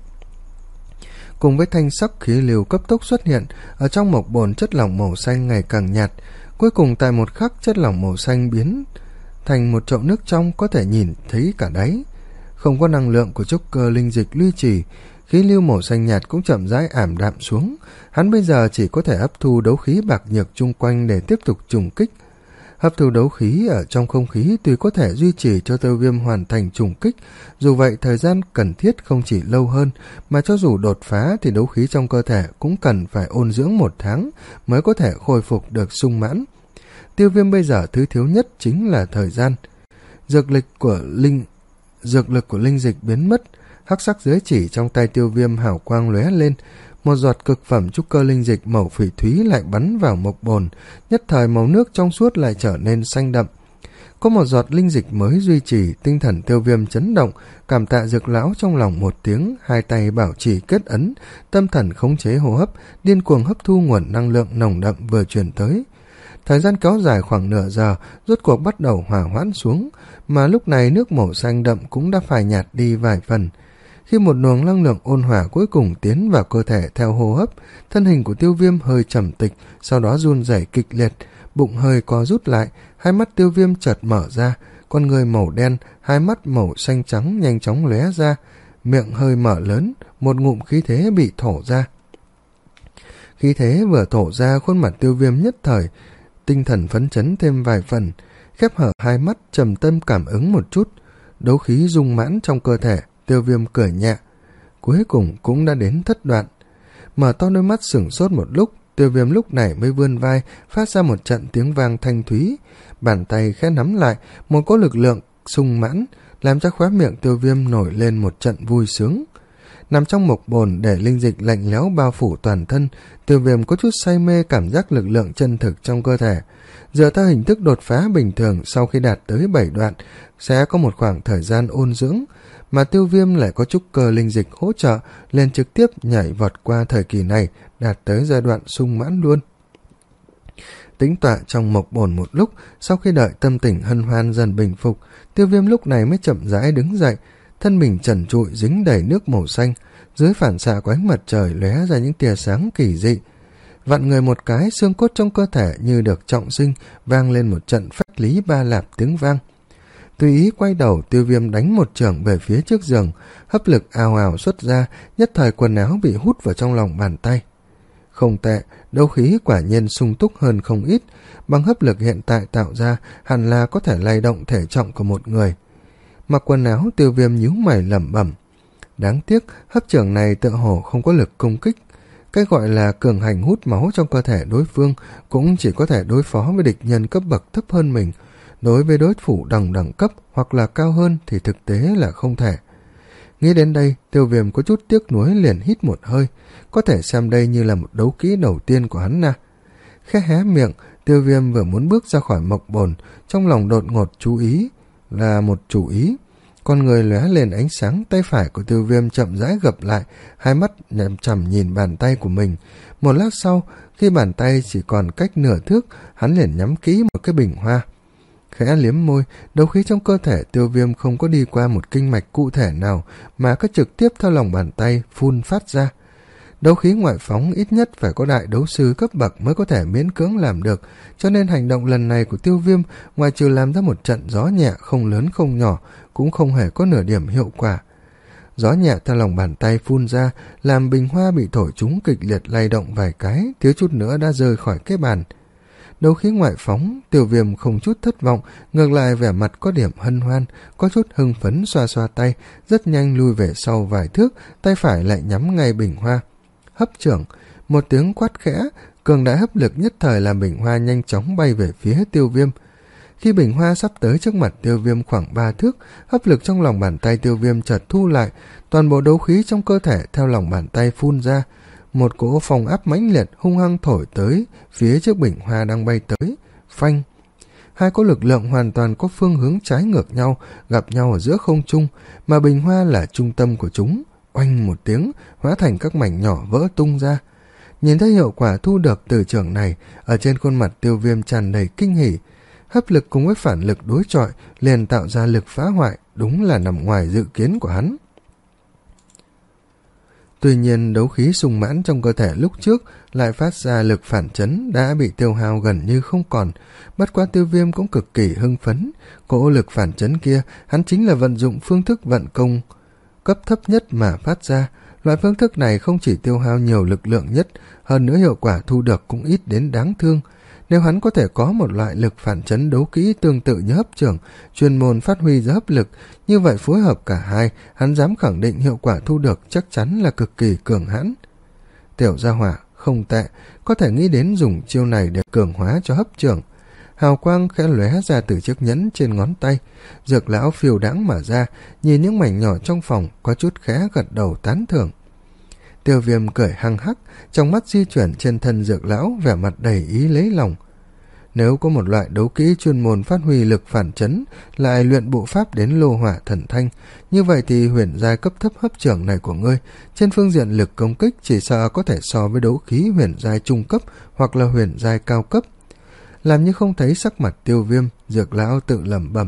Cùng với thanh sắc khí lưu cấp tốc xuất hiện, ở trong mộc bồn chất lỏng màu xanh ngày càng nhạt, cuối cùng tại một khắc chất lỏng màu xanh biến thành một chậu nước trong có thể nhìn thấy cả đáy. Không có năng lượng của trúc cơ linh dịch duy trì, khí lưu màu xanh nhạt cũng chậm rãi ảm đạm xuống, hắn bây giờ chỉ có thể hấp thu đấu khí bạc nhược chung quanh để tiếp tục trùng kích. Hấp thu đấu khí ở trong không khí tuy có thể duy trì cho Tiêu Viêm hoàn thành trùng kích, dù vậy thời gian cần thiết không chỉ lâu hơn, mà cho dù đột phá thì đấu khí trong cơ thể cũng cần phải ôn dưỡng một tháng mới có thể khôi phục được sung mãn. Tiêu Viêm bây giờ thứ thiếu nhất chính là thời gian. Dược lực của linh dược lực của linh dịch biến mất, hắc sắc giới chỉ trong tay Tiêu Viêm hào quang lóe lên, một giọt cực phẩm trúc cơ linh dịch màu phỉ thúy lại bắn vào mộc bồn, nhất thời màu nước trong suốt lại trở nên xanh đậm. Có một giọt linh dịch mới duy trì, tinh thần Tiêu Viêm chấn động, cảm tạ Dược lão trong lòng một tiếng, hai tay bảo trì kết ấn, tâm thần khống chế hô hấp, điên cuồng hấp thu nguồn năng lượng nồng đậm vừa truyền tới. Thời gian kéo dài khoảng nửa giờ, rốt cuộc bắt đầu hòa hoãn xuống, mà lúc này nước màu xanh đậm cũng đã phải nhạt đi vài phần. Khi một luồng năng lượng ôn hòa cuối cùng tiến vào cơ thể theo hô hấp, thân hình của Tiêu Viêm hơi trầm tịch, sau đó run rẩy kịch liệt, bụng hơi co rút lại, hai mắt Tiêu Viêm chợt mở ra, con người màu đen, hai mắt màu xanh trắng nhanh chóng lóe ra, miệng hơi mở lớn, một ngụm khí thế bị thổ ra. Khí thế vừa thổ ra, khuôn mặt Tiêu Viêm nhất thời tinh thần phấn chấn thêm vài phần, khép hở hai mắt trầm tâm cảm ứng một chút, đấu khí rung mãn trong cơ thể. Tiêu Viêm cười nhẹ, cuối cùng cũng đã đến thất đoạn. Mở to đôi mắt sửng sốt một lúc, Tiêu Viêm lúc này mới vươn vai, phát ra một trận tiếng vang thanh thúy, bàn tay khẽ nắm lại, một cỗ lực lượng sung mãn làm cho khóe miệng Tiêu Viêm nổi lên một trận vui sướng. Nằm trong mộc bồn để linh dịch lạnh lẽo bao phủ toàn thân, Tiêu Viêm có chút say mê cảm giác lực lượng chân thực trong cơ thể. Dựa theo hình thức đột phá bình thường, sau khi đạt tới bảy đoạn sẽ có một khoảng thời gian ôn dưỡng, mà Tiêu Viêm lại có trúc cơ linh dịch hỗ trợ, lên trực tiếp nhảy vọt qua thời kỳ này, đạt tới giai đoạn sung mãn luôn. Tĩnh tọa trong mộc bồn một lúc, sau khi đợi tâm tình hân hoan dần bình phục, Tiêu Viêm lúc này mới chậm rãi đứng dậy, thân mình trần trụi dính đầy nước màu xanh, dưới phản xạ của ánh mặt trời lóe ra những tia sáng kỳ dị. Vặn người một cái, xương cốt trong cơ thể như được trọng sinh, vang lên một trận phách lý ba lạp tiếng vang. Tùy ý quay đầu, Tiêu Viêm đánh một chưởng về phía trước giường, hấp lực ào ào xuất ra, nhất thời quần áo bị hút vào trong lòng bàn tay. Không tệ, đấu khí quả nhiên sung túc hơn không ít, bằng hấp lực hiện tại tạo ra hẳn là có thể lay động thể trọng của một người. Mặc quần áo, Tiêu Viêm nhíu mày lẩm bẩm. Đáng tiếc, hấp chưởng này tựa hồ không có lực công kích. Cái gọi là cường hành hút máu trong cơ thể đối phương cũng chỉ có thể đối phó với địch nhân cấp bậc thấp hơn mình. Đối với đối thủ đồng đẳng cấp hoặc là cao hơn thì thực tế là không thể. Nghĩ đến đây, Tiêu Viêm có chút tiếc nuối liền hít một hơi, có thể xem đây như là một đấu kỹ đầu tiên của hắn na. Khẽ hé miệng, Tiêu Viêm vừa muốn bước ra khỏi mộc bồn, trong lòng đột ngột chú ý là một chủ ý. Con người lóe lên ánh sáng, tay phải của Tiêu Viêm chậm rãi gập lại, hai mắt nhằm chằm nhìn bàn tay của mình. Một lát sau, khi bàn tay chỉ còn cách nửa thước, hắn liền nhắm kỹ một cái bình hoa. Khẽ liếm môi, đấu khí trong cơ thể Tiêu Viêm không có đi qua một kinh mạch cụ thể nào mà cứ trực tiếp theo lòng bàn tay phun phát ra. Đấu khí ngoại phóng ít nhất phải có đại đấu sư cấp bậc mới có thể miễn cưỡng làm được, cho nên hành động lần này của Tiêu Viêm ngoài trừ làm ra một trận gió nhẹ không lớn không nhỏ cũng không hề có nửa điểm hiệu quả. Gió nhẹ theo lòng bàn tay phun ra làm bình hoa bị thổi trúng kịch liệt lay động vài cái, thiếu chút nữa đã rơi khỏi cái bàn. Đấu khí ngoại phóng, Tiêu Viêm không chút thất vọng, ngược lại vẻ mặt có điểm hân hoan, có chút hưng phấn xoa xoa tay, rất nhanh lui về sau vài thước, tay phải lại nhắm ngay bình hoa. Hấp chưởng, một tiếng quát khẽ, cường đại hấp lực nhất thời làm bình hoa nhanh chóng bay về phía Tiêu Viêm. Khi bình hoa sắp tới trước mặt Tiêu Viêm khoảng ba thước, hấp lực trong lòng bàn tay Tiêu Viêm chợt thu lại, toàn bộ đấu khí trong cơ thể theo lòng bàn tay phun ra. Một cỗ phong áp mãnh liệt hung hăng thổi tới phía trước bình hoa đang bay tới. Phanh! Hai cỗ lực lượng hoàn toàn có phương hướng trái ngược nhau, gặp nhau ở giữa không trung, mà bình hoa là trung tâm của chúng. Oanh một tiếng, hóa thành các mảnh nhỏ vỡ tung ra. Nhìn thấy hiệu quả thu được từ trường này, ở trên khuôn mặt Tiêu Viêm tràn đầy kinh hỉ. Hấp lực cùng với phản lực đối chọi liền tạo ra lực phá hoại, đúng là nằm ngoài dự kiến của hắn. Tuy nhiên, đấu khí sung mãn trong cơ thể lúc trước lại phát ra lực phản chấn đã bị tiêu hao gần như không còn, bất quá Tiêu Viêm cũng cực kỳ hưng phấn. Cỗ lực phản chấn kia, hắn chính là vận dụng phương thức vận công cấp thấp nhất mà phát ra. Loại phương thức này không chỉ tiêu hao nhiều lực lượng nhất, hơn nữa hiệu quả thu được cũng ít đến đáng thương. Nếu hắn có thể có một loại lực phản chấn đấu kỹ tương tự như hấp chưởng, chuyên môn phát huy ra hấp lực, như vậy phối hợp cả hai, hắn dám khẳng định hiệu quả thu được chắc chắn là cực kỳ cường hãn. Tiểu gia hỏa, không tệ, có thể nghĩ đến dùng chiêu này để cường hóa cho hấp chưởng. Hào quang khẽ lóe ra từ chiếc nhẫn trên ngón tay, Dược lão phiêu đãng mà ra, nhìn những mảnh nhỏ trong phòng, có chút khẽ gật đầu tán thưởng. Tiêu Viêm cười hăng hắc, trong mắt di chuyển trên thân Dược lão, vẻ mặt đầy ý lấy lòng. Nếu có một loại đấu kỹ chuyên môn phát huy lực phản chấn, lại luyện bộ pháp đến lô hỏa thần thanh, như vậy thì huyền giai cấp thấp hấp chưởng này của ngươi, trên phương diện lực công kích chỉ sợ có thể so với đấu khí huyền giai trung cấp hoặc là huyền giai cao cấp. Làm như không thấy sắc mặt Tiêu Viêm, Dược lão tự lẩm bẩm.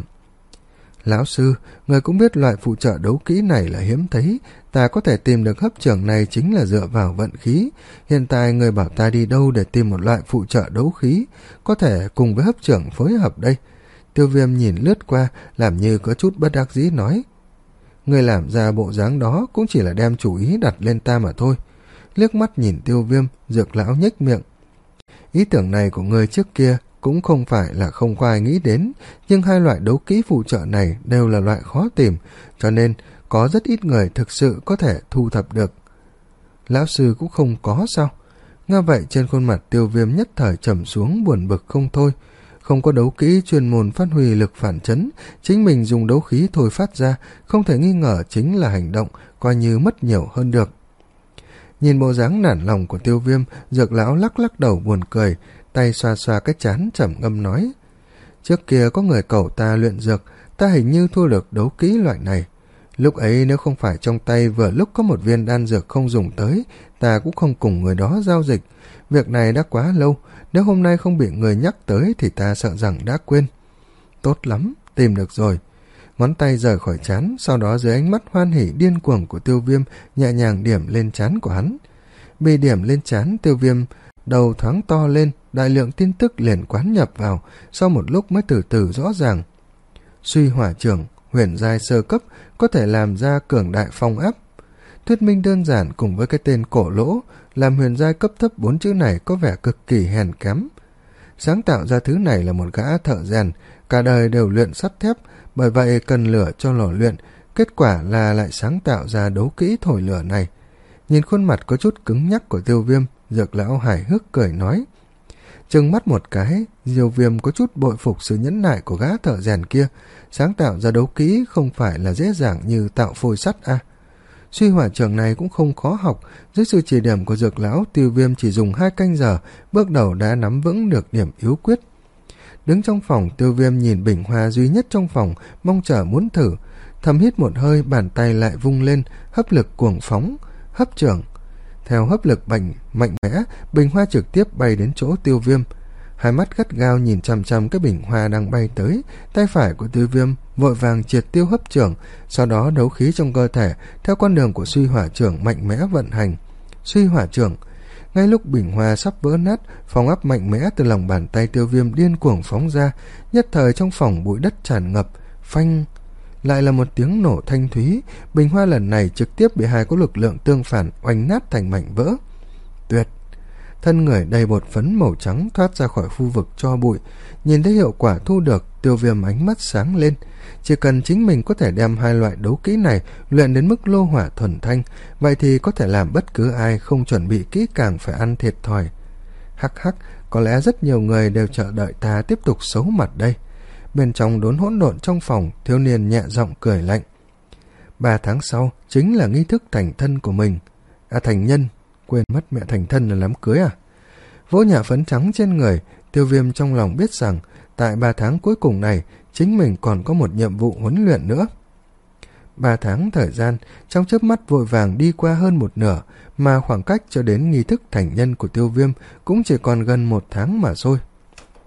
Lão sư, người cũng biết loại phụ trợ đấu kỹ này là hiếm thấy, ta có thể tìm được hấp chưởng này chính là dựa vào vận khí. Hiện tại người bảo ta đi đâu để tìm một loại phụ trợ đấu khí, có thể cùng với hấp chưởng phối hợp đây. Tiêu Viêm nhìn lướt qua, làm như có chút bất đắc dĩ nói. Người làm ra bộ dáng đó cũng chỉ là đem chủ ý đặt lên ta mà thôi. Liếc mắt nhìn Tiêu Viêm, Dược lão nhếch miệng. Ý tưởng này của người trước kia cũng không phải là không có ai nghĩ đến, nhưng hai loại đấu kỹ phụ trợ này đều là loại khó tìm, cho nên có rất ít người thực sự có thể thu thập được. Lão sư cũng không có sao? Nghe vậy trên khuôn mặt Tiêu Viêm nhất thời trầm xuống buồn bực không thôi. Không có đấu kỹ chuyên môn phát huy lực phản chấn, chính mình dùng đấu khí thôi phát ra, không thể nghi ngờ chính là hành động, coi như mất nhiều hơn được. Nhìn bộ dáng nản lòng của Tiêu Viêm, Dược lão lắc lắc đầu buồn cười, tay xoa xoa cái trán trầm ngâm nói. Trước kia có người cầu ta luyện dược, ta hình như thua được đấu kỹ loại này. Lúc ấy nếu không phải trong tay vừa lúc có một viên đan dược không dùng tới, ta cũng không cùng người đó giao dịch. Việc này đã quá lâu, nếu hôm nay không bị người nhắc tới thì ta sợ rằng đã quên. Tốt lắm, tìm được rồi. Ngón tay rời khỏi trán, sau đó dưới ánh mắt hoan hỉ điên cuồng của Tiêu Viêm nhẹ nhàng điểm lên trán của hắn. Bị điểm lên trán, Tiêu Viêm đầu thoáng to lên, đại lượng tin tức liền quán nhập vào, sau một lúc mới từ từ rõ ràng. suy hỏa trưởng, huyền giai sơ cấp, có thể làm ra cường đại phong áp. Thuyết minh đơn giản cùng với cái tên cổ lỗ, làm huyền giai cấp thấp bốn chữ này có vẻ cực kỳ hèn kém. Sáng tạo ra thứ này là một gã thợ rèn, cả đời đều luyện sắt thép, bởi vậy cần lửa cho lò luyện, kết quả là lại sáng tạo ra đấu kỹ thổi lửa này. Nhìn khuôn mặt có chút cứng nhắc của Tiêu Viêm, Dược lão hài hước cười nói. Trừng mắt một cái, Diêu Viêm có chút bội phục sự nhẫn nại của gã thợ rèn kia, sáng tạo ra đấu kỹ không phải là dễ dàng như tạo phôi sắt à. Suy hỏa trưởng này cũng không khó học, dưới sự chỉ điểm của Dược lão, Tiêu Viêm chỉ dùng hai canh giờ, bước đầu đã nắm vững được điểm yếu quyết. Đứng trong phòng, Tiêu Viêm nhìn bình hoa duy nhất trong phòng, mong chờ muốn thử, thầm hít một hơi, bàn tay lại vung lên, hấp lực cuồng phóng, hấp trưởng. Theo hấp lực mạnh mạnh mẽ, bình hoa trực tiếp bay đến chỗ Tiêu Viêm. Hai mắt gắt gao nhìn chằm chằm cái bình hoa đang bay tới, tay phải của Tiêu Viêm vội vàng triệt tiêu hấp trưởng, sau đó đấu khí trong cơ thể theo con đường của suy hỏa trưởng mạnh mẽ vận hành. Suy hỏa trưởng, ngay lúc bình hoa sắp vỡ nát, phong áp mạnh mẽ từ lòng bàn tay Tiêu Viêm điên cuồng phóng ra, nhất thời trong phòng bụi đất tràn ngập, phanh. Lại là một tiếng nổ thanh thúy, bình hoa lần này trực tiếp bị hai có lực lượng tương phản oanh nát thành mảnh vỡ. Tuyệt! Thân người đầy bột phấn màu trắng thoát ra khỏi khu vực tro bụi, nhìn thấy hiệu quả thu được, Tiêu Viêm ánh mắt sáng lên. Chỉ cần chính mình có thể đem hai loại đấu kỹ này luyện đến mức lô hỏa thuần thanh, vậy thì có thể làm bất cứ ai không chuẩn bị kỹ càng phải ăn thiệt thòi. Hắc hắc, có lẽ rất nhiều người đều chờ đợi ta tiếp tục xấu mặt đây. Bên trong đốn hỗn độn trong phòng, thiếu niên nhẹ giọng cười lạnh. Ba tháng sau chính là nghi thức thành thân của mình. À, thành nhân, quên mất mẹ, thành thân là đám cưới à? Vỗ nhà phấn trắng trên người, Tiêu Viêm trong lòng biết rằng tại ba tháng cuối cùng này chính mình còn có một nhiệm vụ huấn luyện nữa. Ba tháng thời gian trong chớp mắt vội vàng đi qua hơn một nửa, mà khoảng cách cho đến nghi thức thành nhân của Tiêu Viêm cũng chỉ còn gần một tháng mà thôi.